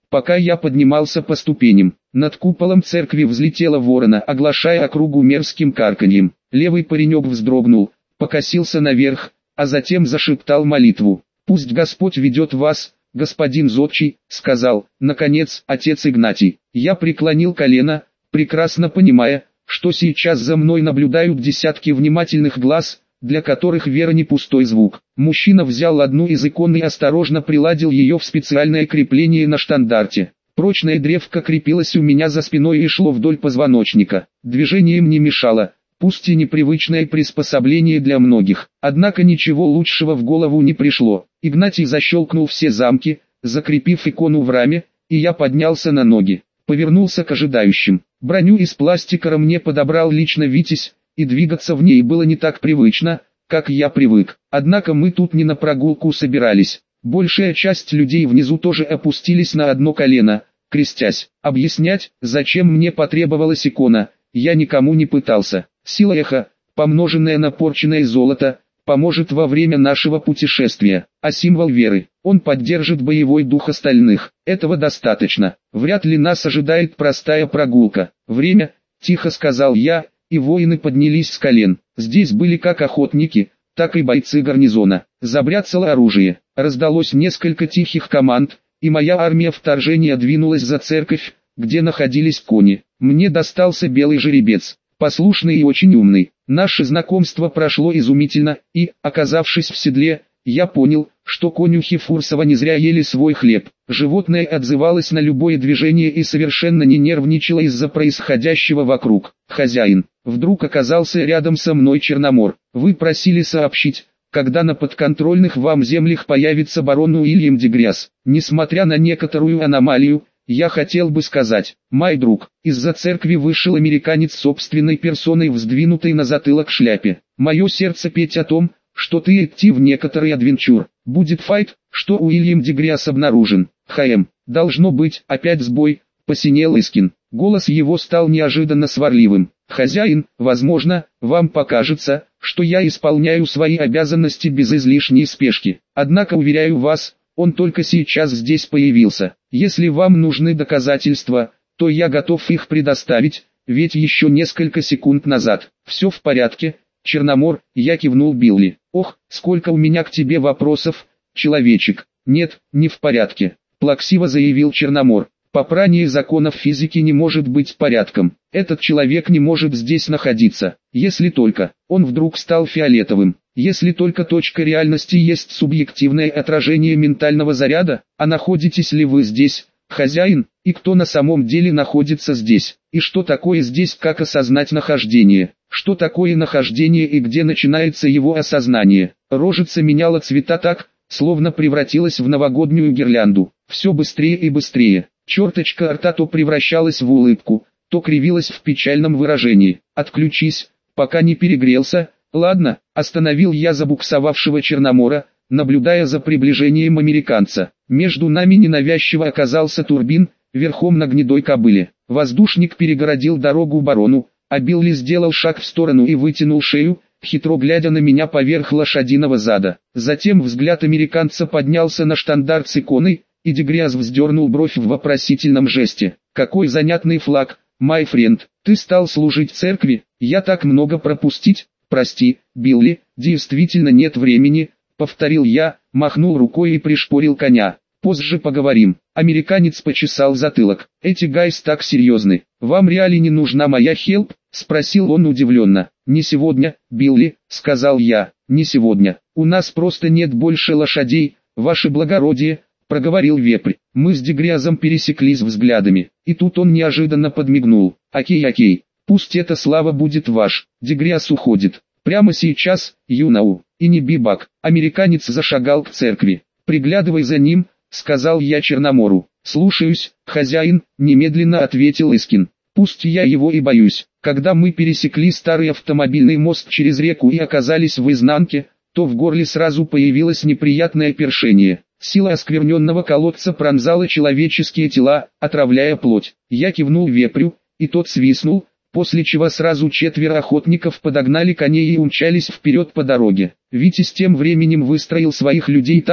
Пока я поднимался по ступеням, над куполом церкви взлетела ворона, оглашая округу мерзким карканьем. Левый паренек вздрогнул, покосился наверх, а затем зашептал молитву. «Пусть Господь ведет вас, господин Зодчий», — сказал, наконец, отец Игнатий. Я преклонил колено, прекрасно понимая, что сейчас за мной наблюдают десятки внимательных глаз, для которых вера не пустой звук. Мужчина взял одну из икон и осторожно приладил ее в специальное крепление на штандарте. Прочная древко крепилась у меня за спиной и шло вдоль позвоночника. Движение им не мешало, пусть и непривычное приспособление для многих. Однако ничего лучшего в голову не пришло. Игнатий защелкнул все замки, закрепив икону в раме, и я поднялся на ноги. Повернулся к ожидающим. Броню из пластика мне подобрал лично Витязь, и двигаться в ней было не так привычно, как я привык. Однако мы тут не на прогулку собирались. Большая часть людей внизу тоже опустились на одно колено, крестясь. Объяснять, зачем мне потребовалась икона, я никому не пытался. Сила эха, помноженная на порченное золото, поможет во время нашего путешествия. А символ веры, он поддержит боевой дух остальных. Этого достаточно. Вряд ли нас ожидает простая прогулка. Время, тихо сказал я, и воины поднялись с колен. Здесь были как охотники, так и бойцы гарнизона. Забряцало оружие. Раздалось несколько тихих команд, и моя армия вторжения двинулась за церковь, где находились кони. Мне достался белый жеребец, послушный и очень умный. Наше знакомство прошло изумительно, и, оказавшись в седле, я понял, что конюхи Фурсова не зря ели свой хлеб. Животное отзывалось на любое движение и совершенно не нервничало из-за происходящего вокруг. «Хозяин, вдруг оказался рядом со мной Черномор. Вы просили сообщить, когда на подконтрольных вам землях появится барон Уильям де Гряз. Несмотря на некоторую аномалию, я хотел бы сказать, мой друг, из-за церкви вышел американец собственной персоной в сдвинутой на затылок шляпе. Мое сердце петь о том, что ты идти в некоторый адвенчур. Будет файт, что Уильям де Гряз обнаружен. Должно быть, опять сбой», — посинел Искин. Голос его стал неожиданно сварливым. «Хозяин, возможно, вам покажется, что я исполняю свои обязанности без излишней спешки. Однако уверяю вас, он только сейчас здесь появился. Если вам нужны доказательства, то я готов их предоставить, ведь еще несколько секунд назад. Все в порядке, Черномор», — я кивнул Билли. «Ох, сколько у меня к тебе вопросов, человечек». «Нет, не в порядке», — плаксиво заявил Черномор. «Попрание законов физики не может быть порядком. Этот человек не может здесь находиться, если только он вдруг стал фиолетовым. Если только точка реальности есть субъективное отражение ментального заряда, а находитесь ли вы здесь, хозяин, и кто на самом деле находится здесь, и что такое здесь, как осознать нахождение, что такое нахождение и где начинается его осознание». Рожица меняла цвета так, словно превратилась в новогоднюю гирлянду. Все быстрее и быстрее. Черточка рта то превращалась в улыбку, то кривилась в печальном выражении. «Отключись, пока не перегрелся». «Ладно», — остановил я забуксовавшего Черномора, наблюдая за приближением американца. Между нами ненавязчиво оказался Турбин, верхом на гнедой кобыле. Воздушник перегородил дорогу барону, а Билли сделал шаг в сторону и вытянул шею, хитро глядя на меня поверх лошадиного зада. Затем взгляд американца поднялся на штандарт с иконой, и де Гряз вздернул бровь в вопросительном жесте. «Какой занятный флаг, май френд, ты стал служить церкви, я так много пропустить?» «Прости, Билли, действительно нет времени», — повторил я, махнул рукой и пришпорил коня. «Позже поговорим». Американец почесал затылок. «Эти гайс так серьезны. Вам реально не нужна моя хелп?» — спросил он удивленно. «Не сегодня, Билли», — сказал я. «Не сегодня. У нас просто нет больше лошадей, ваше благородие», — проговорил вепрь. Мы с де Грязом пересеклись взглядами, и тут он неожиданно подмигнул. «Окей, пусть эта слава будет ваш». Де Гряз уходит. «Прямо сейчас, Юнау, и не бибак». Американец зашагал к церкви. «Приглядывай за ним», — сказал я Черномору. «Слушаюсь, хозяин», — немедленно ответил Искин. «Пусть я его и боюсь». Когда мы пересекли старый автомобильный мост через реку и оказались в изнанке, то в горле сразу появилось неприятное першение. Сила оскверненного колодца пронзала человеческие тела, отравляя плоть. Я кивнул вепрю, и тот свистнул, после чего сразу 4 охотников подогнали коней и умчались вперед по дороге. Витязь тем временем выстроил своих людей так,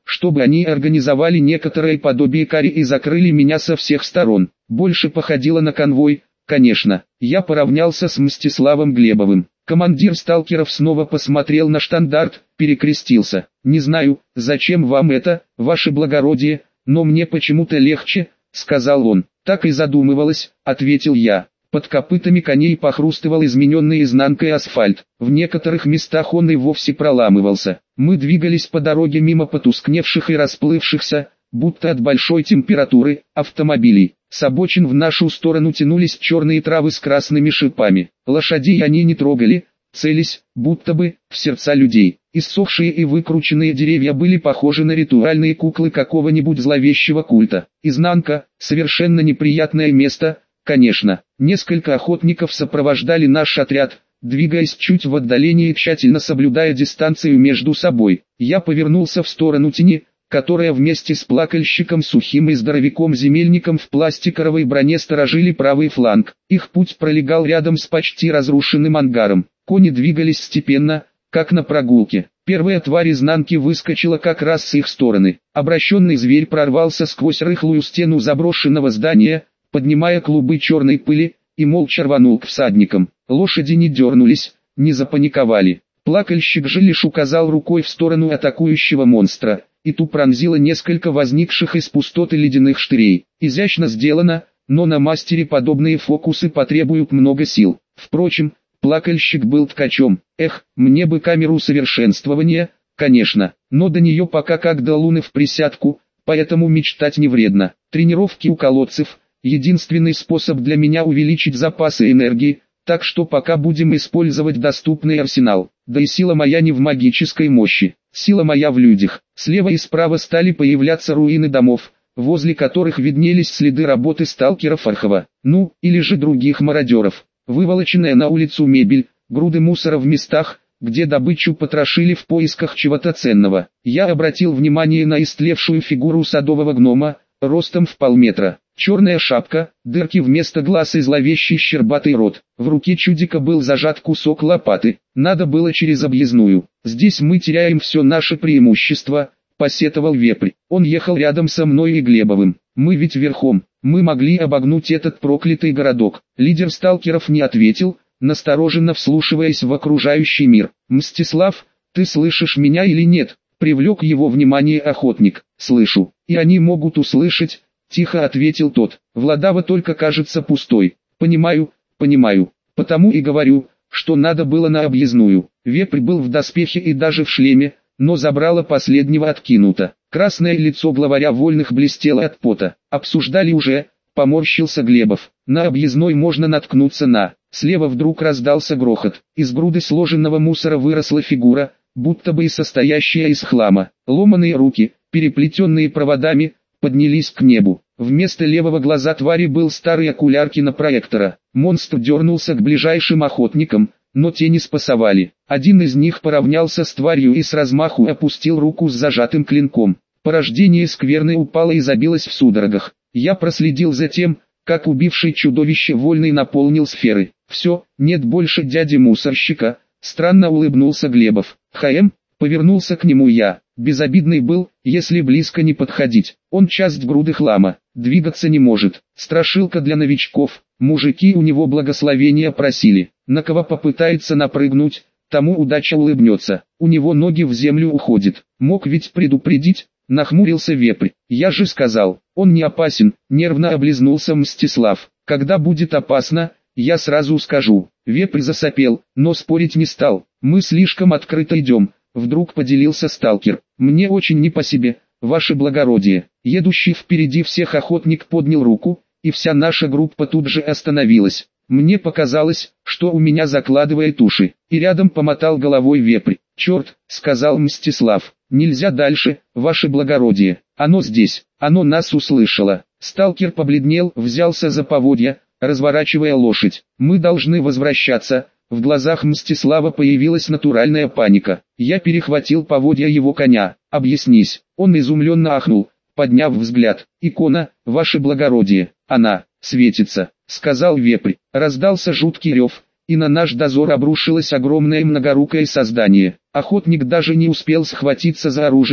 чтобы они организовали некоторое подобие кари и закрыли меня со всех сторон. Больше походило на конвой, конечно. Я поравнялся с Мстиславом Глебовым. Командир сталкеров снова посмотрел на штандарт, перекрестился. «Не знаю, зачем вам это, ваше благородие, но мне почему-то легче», — сказал он. «Так и задумывалось», — ответил я. Под копытами коней похрустывал измененный изнанкой асфальт. В некоторых местах он и вовсе проламывался. Мы двигались по дороге мимо потускневших и расплывшихся, будто от большой температуры, автомобилей. С обочин в нашу сторону тянулись черные травы с красными шипами. Лошадей они не трогали, целясь, будто бы, в сердца людей. Иссохшие и выкрученные деревья были похожи на ритуальные куклы какого-нибудь зловещего культа. Изнанка — совершенно неприятное место, конечно. Несколько охотников сопровождали наш отряд, двигаясь чуть в отдалении и тщательно соблюдая дистанцию между собой. Я повернулся в сторону тени, которая вместе с плакальщиком Сухим и здоровяком-земельником в пластиковой броне сторожили правый фланг. Их путь пролегал рядом с почти разрушенным ангаром. Кони двигались степенно, как на прогулке. Первая тварь изнанки выскочила как раз с их стороны. Обращенный зверь прорвался сквозь рыхлую стену заброшенного здания, поднимая клубы черной пыли, и молча рванул к всадникам. Лошади не дернулись, не запаниковали. Плакальщик же лишь указал рукой в сторону атакующего монстра, и ту пронзило несколько возникших из пустоты ледяных штырей. Изящно сделано, но на мастере подобные фокусы потребуют много сил. Впрочем, плакальщик был ткачом. Мне бы камеру совершенствования, конечно, но до нее пока как до луны в присядку, поэтому мечтать не вредно. Тренировки у колодцев — единственный способ для меня увеличить запасы энергии, так что пока будем использовать доступный арсенал. Да и сила моя не в магической мощи, сила моя в людях. Слева и справа стали появляться руины домов, возле которых виднелись следы работы сталкеров Архова, или же других мародеров. Выволоченная на улицу мебель, груды мусора в местах, где добычу потрошили в поисках чего-то ценного. Я обратил внимание на истлевшую фигуру садового гнома, ростом в полметра. Черная шапка, дырки вместо глаз и зловещий щербатый рот. В руке чудика был зажат кусок лопаты. Надо было через объездную. «Здесь мы теряем все наше преимущество», — посетовал вепрь. Он ехал рядом со мной и Глебовым. «Мы ведь верхом. Мы могли обогнуть этот проклятый городок». Лидер сталкеров не ответил, настороженно вслушиваясь в окружающий мир. «Мстислав, ты слышишь меня или нет?» — привлек его внимание охотник. «Слышу. И они могут услышать», — тихо ответил тот. «Владава только кажется пустой». «Понимаю, понимаю. Потому и говорю, что надо было на объездную». Вепрь был в доспехе и даже в шлеме, но забрало последнего откинуто. Красное лицо главаря вольных блестело от пота. «Обсуждали уже», — поморщился Глебов. «На объездной можно наткнуться на...» Слева вдруг раздался грохот. Из груды сложенного мусора выросла фигура, будто бы и состоящая из хлама. Ломаные руки, переплетенные проводами, поднялись к небу. Вместо левого глаза твари был старый окуляр кинопроектора. Монстр дернулся к ближайшим охотникам, но те не спасовали. Один из них поравнялся с тварью и с размаху опустил руку с зажатым клинком. Порождение скверны упало и забилось в судорогах. Я проследил за тем, как убивший чудовище вольный наполнил сферы. «Все, нет больше дяди-мусорщика», — странно улыбнулся Глебов. Повернулся к нему я. Безобидный был, если близко не подходить. Он часть груды хлама, двигаться не может. Страшилка для новичков. Мужики у него благословения просили. На кого попытается напрыгнуть, тому удача улыбнется. У него ноги в землю уходят. Мог ведь предупредить, нахмурился вепрь. Я же сказал, он не опасен, нервно облизнулся Мстислав. Когда будет опасно, я сразу скажу. Вепрь засопел, но спорить не стал. Мы слишком открыто идем. Вдруг поделился сталкер. «Мне очень не по себе, ваше благородие». Едущий впереди всех охотник поднял руку, и вся наша группа тут же остановилась. Мне показалось, что у меня закладывает уши, и рядом помотал головой вепрь. «Черт», — сказал Мстислав, — «нельзя дальше, ваше благородие. Оно здесь, оно нас услышало». Сталкер побледнел, взялся за поводья, разворачивая лошадь. «Мы должны возвращаться». В глазах Мстислава появилась натуральная паника. Я перехватил поводья его коня. «Объяснись». Он изумленно ахнул, подняв взгляд. «Икона, ваше благородие, она светится», — сказал вепрь. Раздался жуткий рев, и на наш дозор обрушилось огромное многорукое создание. Охотник даже не успел схватиться за оружие,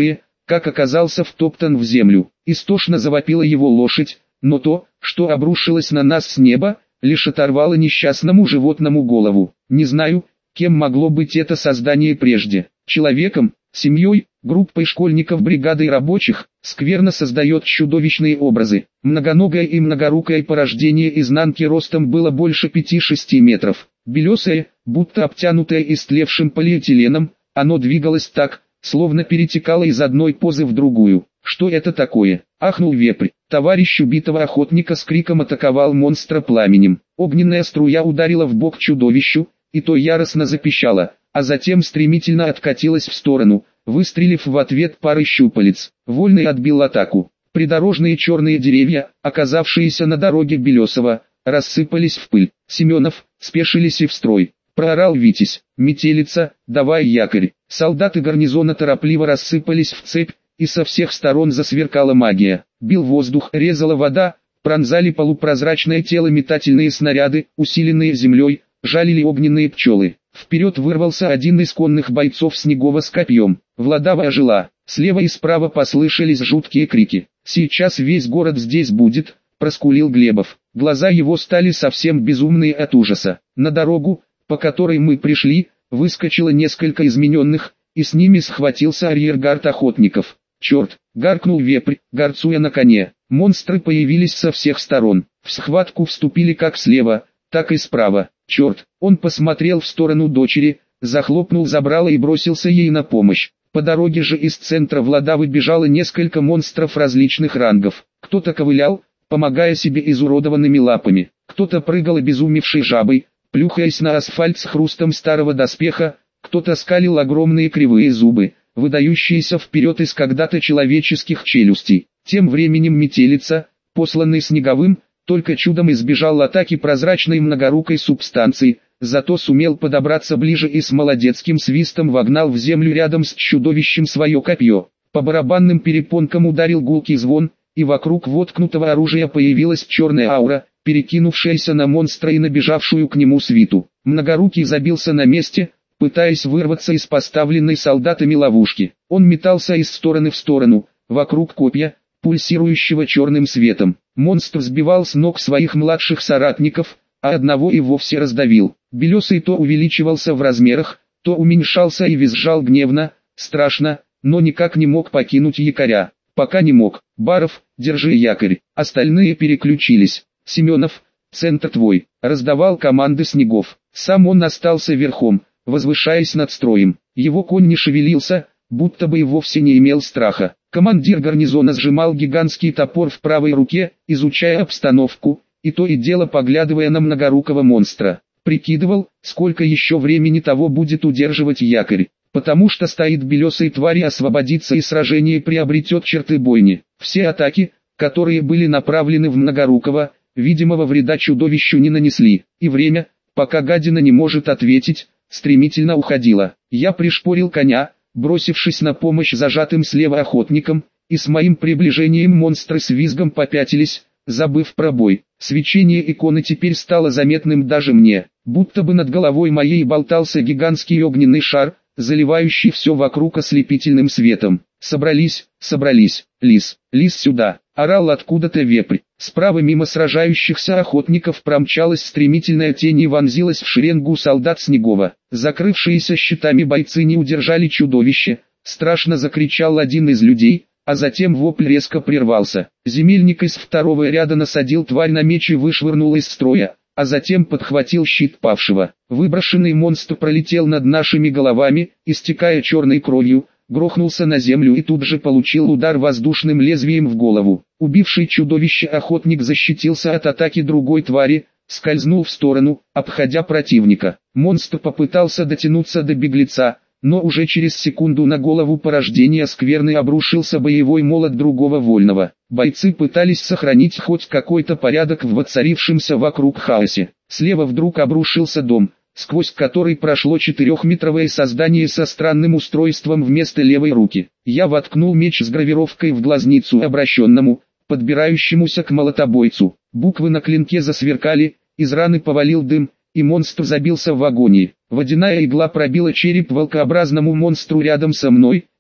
как оказался втоптан в землю. Истошно завопила его лошадь, но то, что обрушилось на нас с неба, лишь оторвало несчастному животному голову. Не знаю, кем могло быть это создание прежде. Человеком, семьей, группой школьников, бригадой рабочих, скверно создает чудовищные образы. Многоногое и многорукое порождение изнанки ростом было больше 5-6 метров. Белесое, будто обтянутое истлевшим полиэтиленом, оно двигалось так, словно перетекало из одной позы в другую. Что это такое? Ахнул вепрь. Товарищ убитого охотника с криком атаковал монстра пламенем. Огненная струя ударила в бок чудовищу, и то яростно запищало, а затем стремительно откатилась в сторону, выстрелив в ответ парой щупалец. Вольный отбил атаку. Придорожные черные деревья, оказавшиеся на дороге Белесова, рассыпались в пыль. Семенов, спешились и в строй. Проорал Витязь. Метелица, давай якорь. Солдаты гарнизона торопливо рассыпались в цепь, и со всех сторон засверкала магия. Бил воздух, резала вода, пронзали полупрозрачное тело метательные снаряды, усиленные землей, жалили огненные пчелы. Вперед вырвался один из конных бойцов Снегова с копьем. Владава ожила. Слева и справа послышались жуткие крики. «Сейчас весь город здесь будет», — проскулил Глебов. Глаза его стали совсем безумные от ужаса. На дорогу, по которой мы пришли, выскочило несколько измененных, и с ними схватился арьергард охотников. «Черт!» — гаркнул вепрь, горцуя на коне. Монстры появились со всех сторон. В схватку вступили как слева, так и справа. «Черт!» — он посмотрел в сторону дочери, захлопнул забрало и бросился ей на помощь. По дороге же из центра Владавы бежало несколько монстров различных рангов. Кто-то ковылял, помогая себе изуродованными лапами. Кто-то прыгал обезумевшей жабой, плюхаясь на асфальт с хрустом старого доспеха. Кто-то скалил огромные кривые зубы, выдающиеся вперед из когда-то человеческих челюстей. Тем временем метелица, посланный Снеговым, только чудом избежал атаки прозрачной многорукой субстанции, зато сумел подобраться ближе и с молодецким свистом вогнал в землю рядом с чудовищем свое копье. По барабанным перепонкам ударил гулкий звон, и вокруг воткнутого оружия появилась черная аура, перекинувшаяся на монстра и набежавшую к нему свиту. Многорукий забился на месте, пытаясь вырваться из поставленной солдатами ловушки. Он метался из стороны в сторону, вокруг копья, пульсирующего черным светом. Монстр сбивал с ног своих младших соратников, а одного и вовсе раздавил. Белесый то увеличивался в размерах, то уменьшался и визжал гневно, страшно, но никак не мог покинуть якоря. Пока не мог. «Баров, держи якорь». Остальные переключились. «Семенов, центр твой», раздавал команды Снегов. Сам он остался верхом, возвышаясь над строем. Его конь не шевелился, будто бы и вовсе не имел страха. Командир гарнизона сжимал гигантский топор в правой руке, изучая обстановку, и то и дело поглядывая на многорукого монстра. Прикидывал, сколько еще времени того будет удерживать якорь, потому что стоит белесой твари освободиться и сражение приобретет черты бойни. Все атаки, которые были направлены в многорукого, видимого вреда чудовищу не нанесли, и время, пока гадина не может ответить, стремительно уходило. Я пришпорил коня, бросившись на помощь зажатым слева охотникам, и с моим приближением монстры с визгом попятились, забыв про бой. Свечение иконы теперь стало заметным даже мне, будто бы над головой моей болтался гигантский огненный шар, заливающий все вокруг ослепительным светом. «Собрались, собрались, лис, лис сюда!» — орал откуда-то вепрь. Справа мимо сражающихся охотников промчалась стремительная тень и вонзилась в шеренгу солдат Снегова. Закрывшиеся щитами бойцы не удержали чудовище, страшно закричал один из людей, а затем вопль резко прервался. Земельник из второго ряда насадил тварь на меч и вышвырнул из строя, а затем подхватил щит павшего. Выброшенный монстр пролетел над нашими головами, истекая черной кровью, грохнулся на землю и тут же получил удар воздушным лезвием в голову. Убивший чудовище охотник защитился от атаки другой твари, скользнул в сторону, обходя противника. Монстр попытался дотянуться до беглеца, но уже через секунду на голову порождения скверны обрушился боевой молот другого вольного. Бойцы пытались сохранить хоть какой-то порядок в воцарившемся вокруг хаосе. Слева вдруг обрушился дом, сквозь который прошло 4-метровое создание со странным устройством вместо левой руки. Я воткнул меч с гравировкой в глазницу обращенному, подбирающемуся к молотобойцу. Буквы на клинке засверкали, из раны повалил дым, и монстр забился в агонии. Водяная игла пробила череп волкообразному монстру рядом со мной,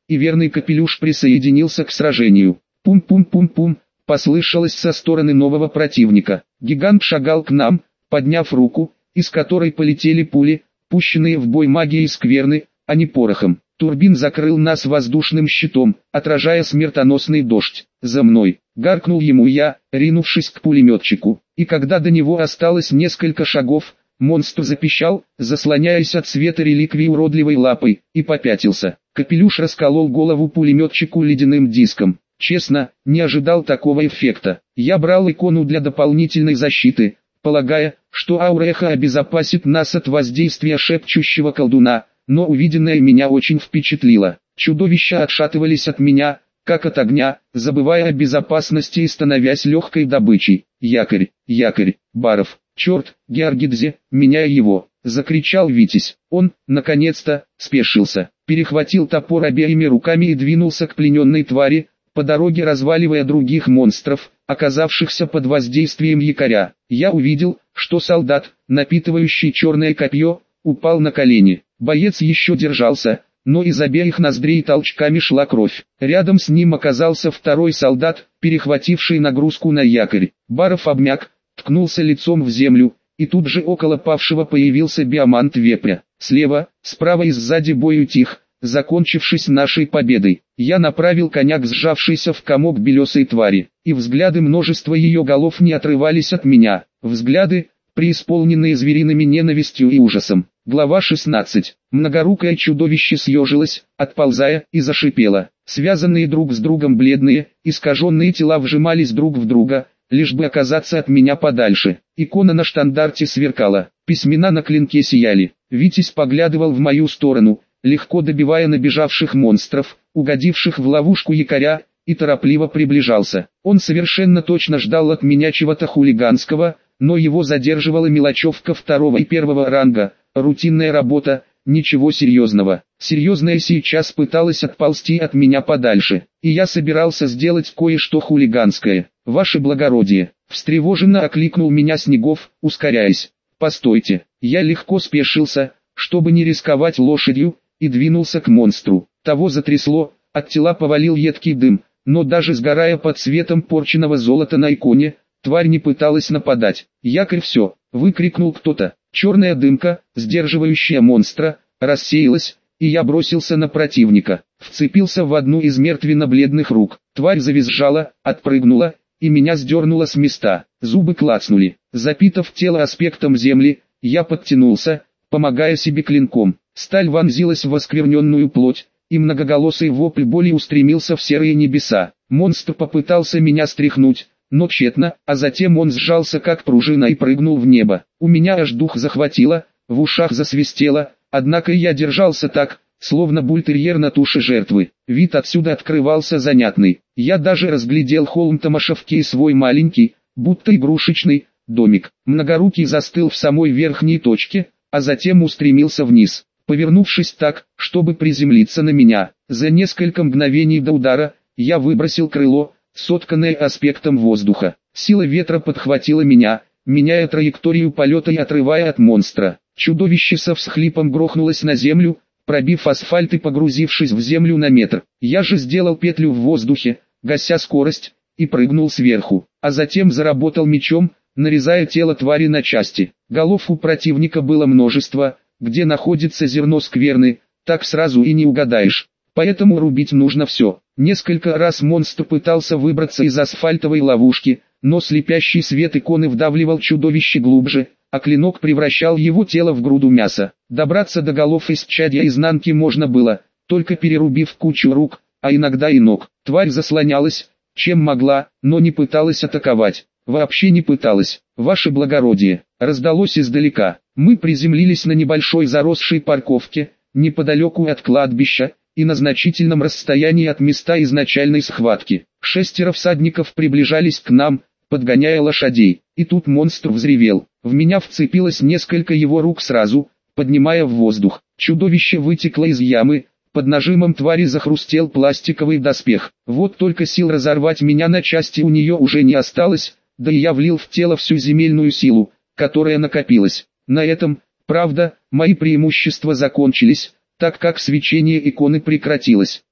и верный Капелюш присоединился к сражению. Пум-пум-пум-пум, послышалось со стороны нового противника. Гигант шагал к нам, подняв руку, из которой полетели пули, пущенные в бой магией скверны, а не порохом. Турбин закрыл нас воздушным щитом, отражая смертоносный дождь. «За мной!» — гаркнул ему я, ринувшись к пулеметчику. И когда до него осталось несколько шагов, монстр запищал, заслоняясь от света реликвии уродливой лапой, и попятился. Капелюш расколол голову пулеметчику ледяным диском. Честно, не ожидал такого эффекта. Я брал икону для дополнительной защиты, полагая, что аура эхо обезопасит нас от воздействия шепчущего колдуна, но увиденное меня очень впечатлило. Чудовища отшатывались от меня, как от огня, забывая о безопасности и становясь легкой добычей. «Якорь, якорь, Баров, черт, Георгидзе, меняй его!» — закричал Витязь. Он, наконец-то, спешился, перехватил топор обеими руками и двинулся к плененной твари, по дороге разваливая других монстров, оказавшихся под воздействием якоря. Я увидел, что солдат, напитывающий черное копье, упал на колени. Боец еще держался, но из обеих ноздрей толчками шла кровь. Рядом с ним оказался второй солдат, перехвативший нагрузку на якорь. Баров обмяк, ткнулся лицом в землю, и тут же около павшего появился биомант вепря. Слева, справа и сзади бой утих, закончившись нашей победой. Я направил коня к сжавшейся в комок белесой твари, и взгляды множества ее голов не отрывались от меня. Взгляды, преисполненные звериными ненавистью и ужасом. Глава 16. Многорукое чудовище съежилось, отползая, и зашипело. Связанные друг с другом бледные, искаженные тела вжимались друг в друга, лишь бы оказаться от меня подальше. Икона на штандарте сверкала, письмена на клинке сияли. Витязь поглядывал в мою сторону, легко добивая набежавших монстров, угодивших в ловушку якоря, и торопливо приближался. Он совершенно точно ждал от меня чего-то хулиганского, но его задерживала мелочевка второго и первого ранга, рутинная работа, ничего серьезного. Серьезное сейчас пыталось отползти от меня подальше, и я собирался сделать кое-что хулиганское. «Ваше благородие!» — встревоженно окликнул меня Снегов, ускоряясь. «Постойте!» Я легко спешился, чтобы не рисковать лошадью, и двинулся к монстру. Того затрясло, от тела повалил едкий дым, но даже сгорая под светом порченного золота на иконе, тварь не пыталась нападать. «Якорь, все!» — выкрикнул кто-то. Черная дымка, сдерживающая монстра, рассеялась, и я бросился на противника. Вцепился в одну из мертвенно-бледных рук. Тварь завизжала, отпрыгнула, и меня сдернуло с места. Зубы клацнули. Запитав тело аспектом земли, я подтянулся, помогая себе клинком. Сталь вонзилась в оскверненную плоть, и многоголосый вопль боли устремился в серые небеса. Монстр попытался меня стряхнуть, но тщетно, а затем он сжался как пружина и прыгнул в небо. У меня аж дух захватило, в ушах засвистело, однако я держался так, словно бультерьер на туше жертвы. Вид отсюда открывался занятный. Я даже разглядел холм Томашевки и свой маленький, будто игрушечный, домик. Многорукий застыл в самой верхней точке, а затем устремился вниз, повернувшись так, чтобы приземлиться на меня. За несколько мгновений до удара, я выбросил крыло, сотканное аспектом воздуха. Сила ветра подхватила меня, меняя траекторию полета и отрывая от монстра. Чудовище со всхлипом грохнулось на землю, пробив асфальт и погрузившись в землю на метр. Я же сделал петлю в воздухе, гася скорость, и прыгнул сверху, а затем заработал мечом, нарезая тело твари на части. Голов у противника было множество, где находится зерно скверны, так сразу и не угадаешь. Поэтому рубить нужно все. Несколько раз монстр пытался выбраться из асфальтовой ловушки, но слепящий свет иконы вдавливал чудовище глубже, а клинок превращал его тело в груду мяса. Добраться до голов исчадья изнанки можно было, только перерубив кучу рук, а иногда и ног. Тварь заслонялась, чем могла, но не пыталась атаковать. Вообще не пыталась. «Ваше благородие!» раздалось издалека. Мы приземлились на небольшой заросшей парковке, неподалеку от кладбища, и на значительном расстоянии от места изначальной схватки. 6 всадников приближались к нам, подгоняя лошадей, и тут монстр взревел. В меня вцепилось несколько его рук сразу, поднимая в воздух. Чудовище вытекло из ямы, под нажимом твари захрустел пластиковый доспех. Вот только сил разорвать меня на части у нее уже не осталось, да и я влил в тело всю земельную силу, которая накопилась. На этом, правда, мои преимущества закончились, так как свечение иконы прекратилось.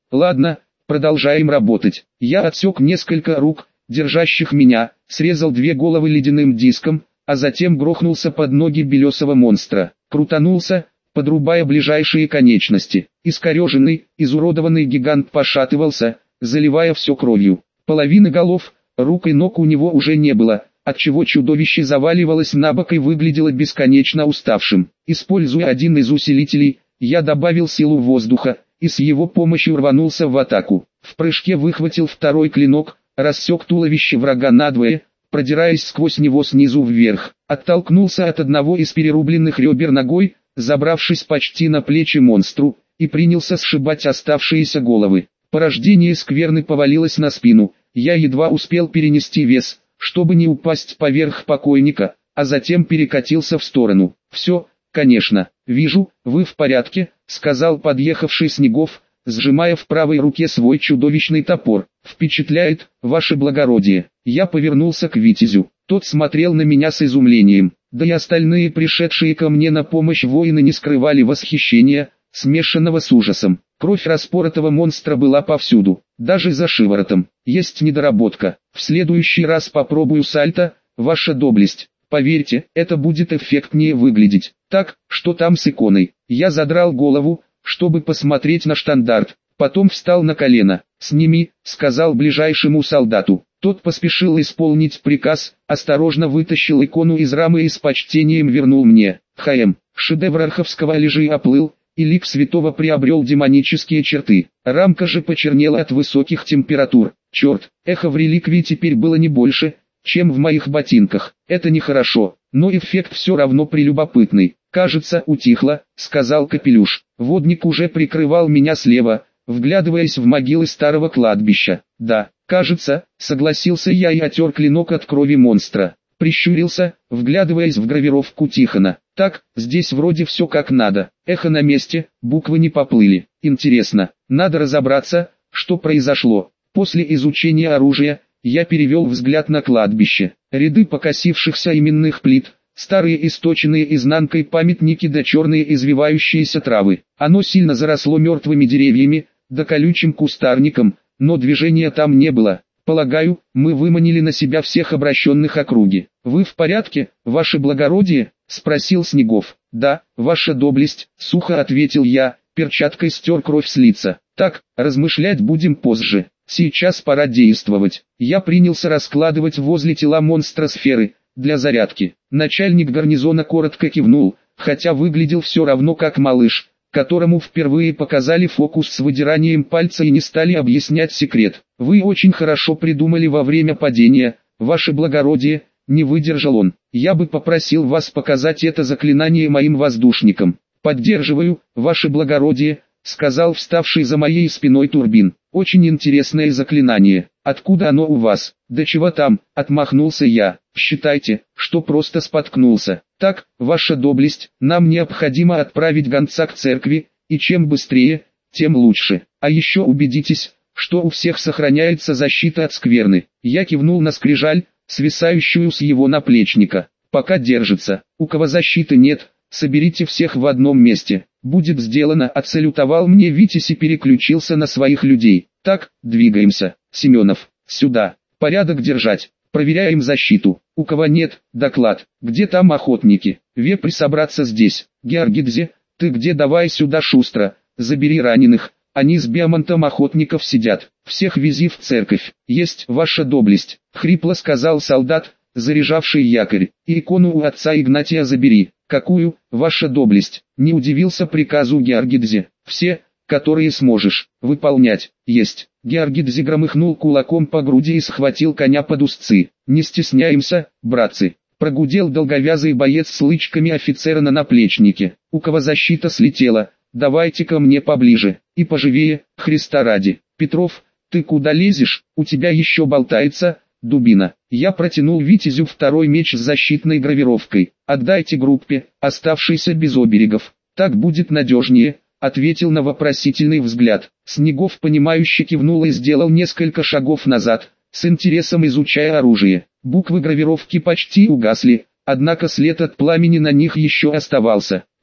Ладно, продолжаем работать. Я отсек несколько рук, держащих меня, срезал 2 головы ледяным диском, а затем грохнулся под ноги белесого монстра. Крутанулся, подрубая ближайшие конечности. Искореженный, изуродованный гигант пошатывался, заливая все кровью. Половины голов, рук и ног у него уже не было, отчего чудовище заваливалось на бок и выглядело бесконечно уставшим. Используя один из усилителей, я добавил силу воздуха, и с его помощью рванулся в атаку. В прыжке выхватил второй клинок, рассек туловище врага надвое, продираясь сквозь него снизу вверх. Оттолкнулся от одного из перерубленных ребер ногой, забравшись почти на плечи монстру, и принялся сшибать оставшиеся головы. Порождение скверны повалилось на спину, я едва успел перенести вес, чтобы не упасть поверх покойника, а затем перекатился в сторону. «Все, конечно, вижу, вы в порядке», — сказал подъехавший Снегов, сжимая в правой руке свой чудовищный топор. «Впечатляет, ваше благородие». Я повернулся к Витязю. Тот смотрел на меня с изумлением, да и остальные пришедшие ко мне на помощь воины не скрывали восхищения, смешанного с ужасом. Кровь распоротого монстра была повсюду, даже за шиворотом. Есть недоработка. В следующий раз попробую сальто, ваша доблесть. Поверьте, это будет эффектнее выглядеть. Так, что там с иконой? Я задрал голову, чтобы посмотреть на штандарт. Потом встал на колено. «Сними», — сказал ближайшему солдату. Тот поспешил исполнить приказ, осторожно вытащил икону из рамы и с почтением вернул мне. Шедевр Арховского лежи оплыл, и лик святого приобрел демонические черты. Рамка же почернела от высоких температур. Черт, эхо в реликвии теперь было не больше, чем в моих ботинках. Это нехорошо, но эффект все равно прелюбопытный. «Кажется, утихло», — сказал Капелюш. Водник уже прикрывал меня слева, вглядываясь в могилы старого кладбища. «Да, кажется», — согласился я и отер клинок от крови монстра. Прищурился, вглядываясь в гравировку Тихона. «Так, здесь вроде все как надо. Эхо на месте, буквы не поплыли. Интересно, надо разобраться, что произошло». После изучения оружия, я перевел взгляд на кладбище. Ряды покосившихся именных плит, старые источенные изнанкой памятники да черные извивающиеся травы. Оно сильно заросло мертвыми деревьями, да колючим кустарником, но движения там не было. Полагаю, мы выманили на себя всех обращенных округи. «Вы в порядке, ваше благородие?» — спросил Снегов. «Да, ваша доблесть», — сухо ответил я, перчаткой стер кровь с лица. «Так, размышлять будем позже. Сейчас пора действовать». Я принялся раскладывать возле тела монстра сферы для зарядки. Начальник гарнизона коротко кивнул, хотя выглядел все равно как малыш, которому впервые показали фокус с выдиранием пальца и не стали объяснять секрет. «Вы очень хорошо придумали во время падения, ваше благородие», — не выдержал он. «Я бы попросил вас показать это заклинание моим воздушникам». «Поддерживаю, ваше благородие», — сказал вставший за моей спиной Турбин. «Очень интересное заклинание. Откуда оно у вас?» «Да чего там», — отмахнулся я. «Считайте, что просто споткнулся». «Так, ваша доблесть, нам необходимо отправить гонца к церкви, и чем быстрее, тем лучше. А еще убедитесь, что у всех сохраняется защита от скверны». Я кивнул на скрижаль, свисающую с его наплечника. «Пока держится. У кого защиты нет, соберите всех в одном месте». «Будет сделано», — отсалютовал мне Витязь и переключился на своих людей. «Так, двигаемся. Семенов, сюда. Порядок держать. Проверяем защиту. У кого нет, доклад. Где там охотники? Вепрь собраться здесь. Георгидзе, ты где? Давай сюда шустро. Забери раненых. Они с биомантом охотников сидят. Всех вези в церковь». «Есть, ваша доблесть», — хрипло сказал солдат, заряжавший якорь. «И икону у отца Игнатия забери». «Какую, ваша доблесть?» — не удивился приказу Георгидзе. «Все, которые сможешь выполнять». «Есть». Георгидзе громыхнул кулаком по груди и схватил коня под узцы. «Не стесняемся, братцы», — прогудел долговязый боец с лычками офицера на наплечнике. «У кого защита слетела, давайте ко мне поближе, и поживее, Христа ради». «Петров, ты куда лезешь? У тебя еще болтается дубина». Я протянул Витязю второй меч с защитной гравировкой. «Отдайте группе, оставшейся без оберегов. Так будет надежнее», — ответил на вопросительный взгляд. Снегов понимающе кивнул и сделал несколько шагов назад, с интересом изучая оружие. Буквы гравировки почти угасли, однако след от пламени на них еще оставался.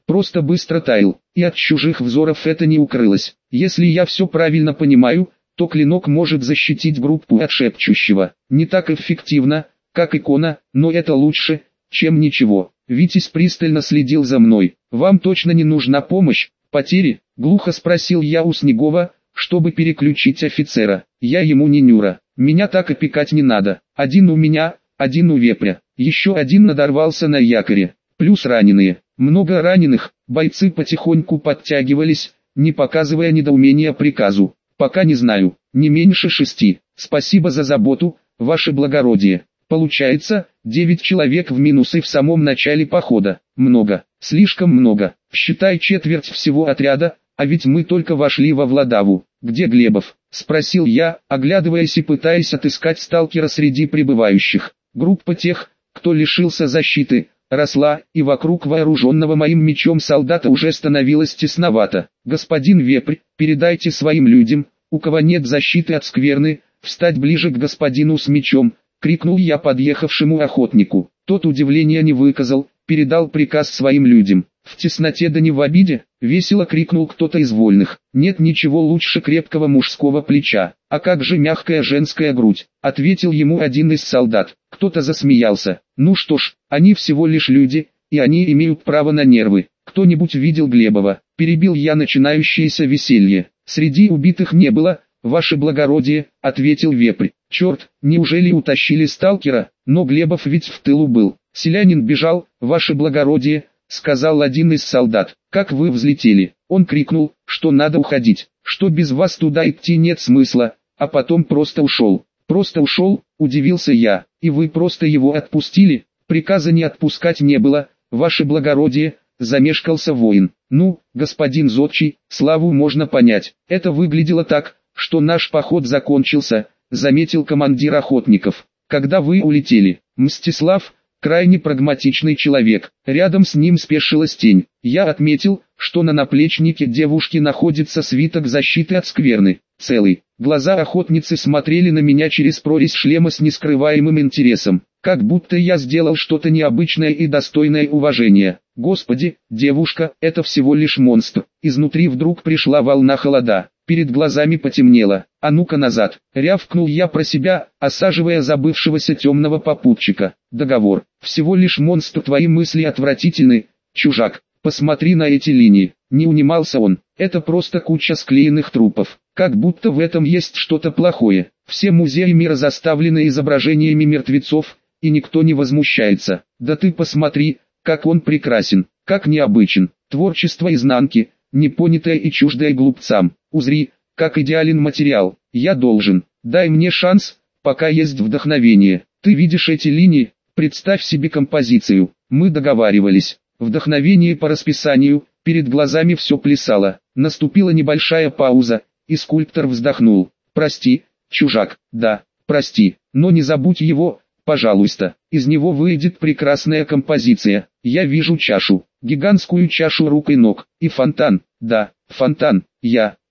просто быстро таял, и от чужих взоров это не укрылось. Если я все правильно понимаю, то клинок может защитить группу от шепчущего. Не так эффективно, как икона, но это лучше, чем ничего. Витязь пристально следил за мной. «Вам точно не нужна помощь? Потери?» — глухо спросил я у Снегова, чтобы переключить офицера. «Я ему не Нюра. Меня так опекать не надо. Один у меня, один у вепря. Еще один надорвался на якоре. Плюс раненые. Много раненых». Бойцы потихоньку подтягивались, не показывая недоумения приказу. «Пока не знаю. Не меньше 6. Спасибо за заботу, ваше благородие». Получается, 9 человек в минусы в самом начале похода. Много, слишком много. Считай четверть всего отряда, а ведь мы только вошли во Владаву. «Где Глебов?» — спросил я, оглядываясь и пытаясь отыскать сталкера среди прибывающих. Группа тех, кто лишился защиты, росла, и вокруг вооруженного моим мечом солдата уже становилось тесновато. «Господин Вепрь, передайте своим людям, у кого нет защиты от скверны, встать ближе к господину с мечом», — крикнул я подъехавшему охотнику. Тот удивления не выказал, передал приказ своим людям. «В тесноте да не в обиде», — весело крикнул кто-то из вольных. «Нет ничего лучше крепкого мужского плеча. А как же мягкая женская грудь?» — ответил ему один из солдат. Кто-то засмеялся. «Ну что ж, они всего лишь люди, и они имеют право на нервы. Кто-нибудь видел Глебова?» — перебил я начинающееся веселье. «Среди убитых не было, ваше благородие», — ответил Вепрь. «Черт, неужели утащили сталкера? Но Глебов ведь в тылу был». «Селянин бежал, ваше благородие», — сказал один из солдат. «Как вы взлетели?» Он крикнул, что надо уходить, что без вас туда идти нет смысла, а потом просто ушел. «Просто ушел?» — удивился я. «И вы просто его отпустили?» «Приказа не отпускать не было, ваше благородие», — замешкался воин. «Ну, господин Зодчий, славу можно понять. Это выглядело так, что наш поход закончился», — заметил командир охотников. «Когда вы улетели?» Мстислав, крайне прагматичный человек. Рядом с ним спешилась тень. Я отметил, что на наплечнике девушки находится свиток защиты от скверны. Целый. Глаза охотницы смотрели на меня через прорезь шлема с нескрываемым интересом. Как будто я сделал что-то необычное и достойное уважения. Господи, девушка, это всего лишь монстр. Изнутри вдруг пришла волна холода. Перед глазами потемнело. «А ну-ка назад!» — рявкнул я про себя, осаживая забывшегося темного попутчика. «Договор. Всего лишь монстр, твои мысли отвратительны, чужак. Посмотри на эти линии». Не унимался он. «Это просто куча склеенных трупов. Как будто в этом есть что-то плохое. Все музеи мира заставлены изображениями мертвецов, и никто не возмущается. Да ты посмотри, как он прекрасен, как необычен. Творчество изнанки, непонятое и чуждое глупцам. Узри, как идеален материал. Я должен. Дай мне шанс, пока есть вдохновение. Ты видишь эти линии? Представь себе композицию. Мы договаривались. Вдохновение по расписанию, перед глазами все плясало. Наступила небольшая пауза, и скульптор вздохнул. «Прости, чужак, да, прости, но не забудь его, пожалуйста. Из него выйдет прекрасная композиция. Я вижу чашу, гигантскую чашу рук и ног, и фонтан, да, фонтан.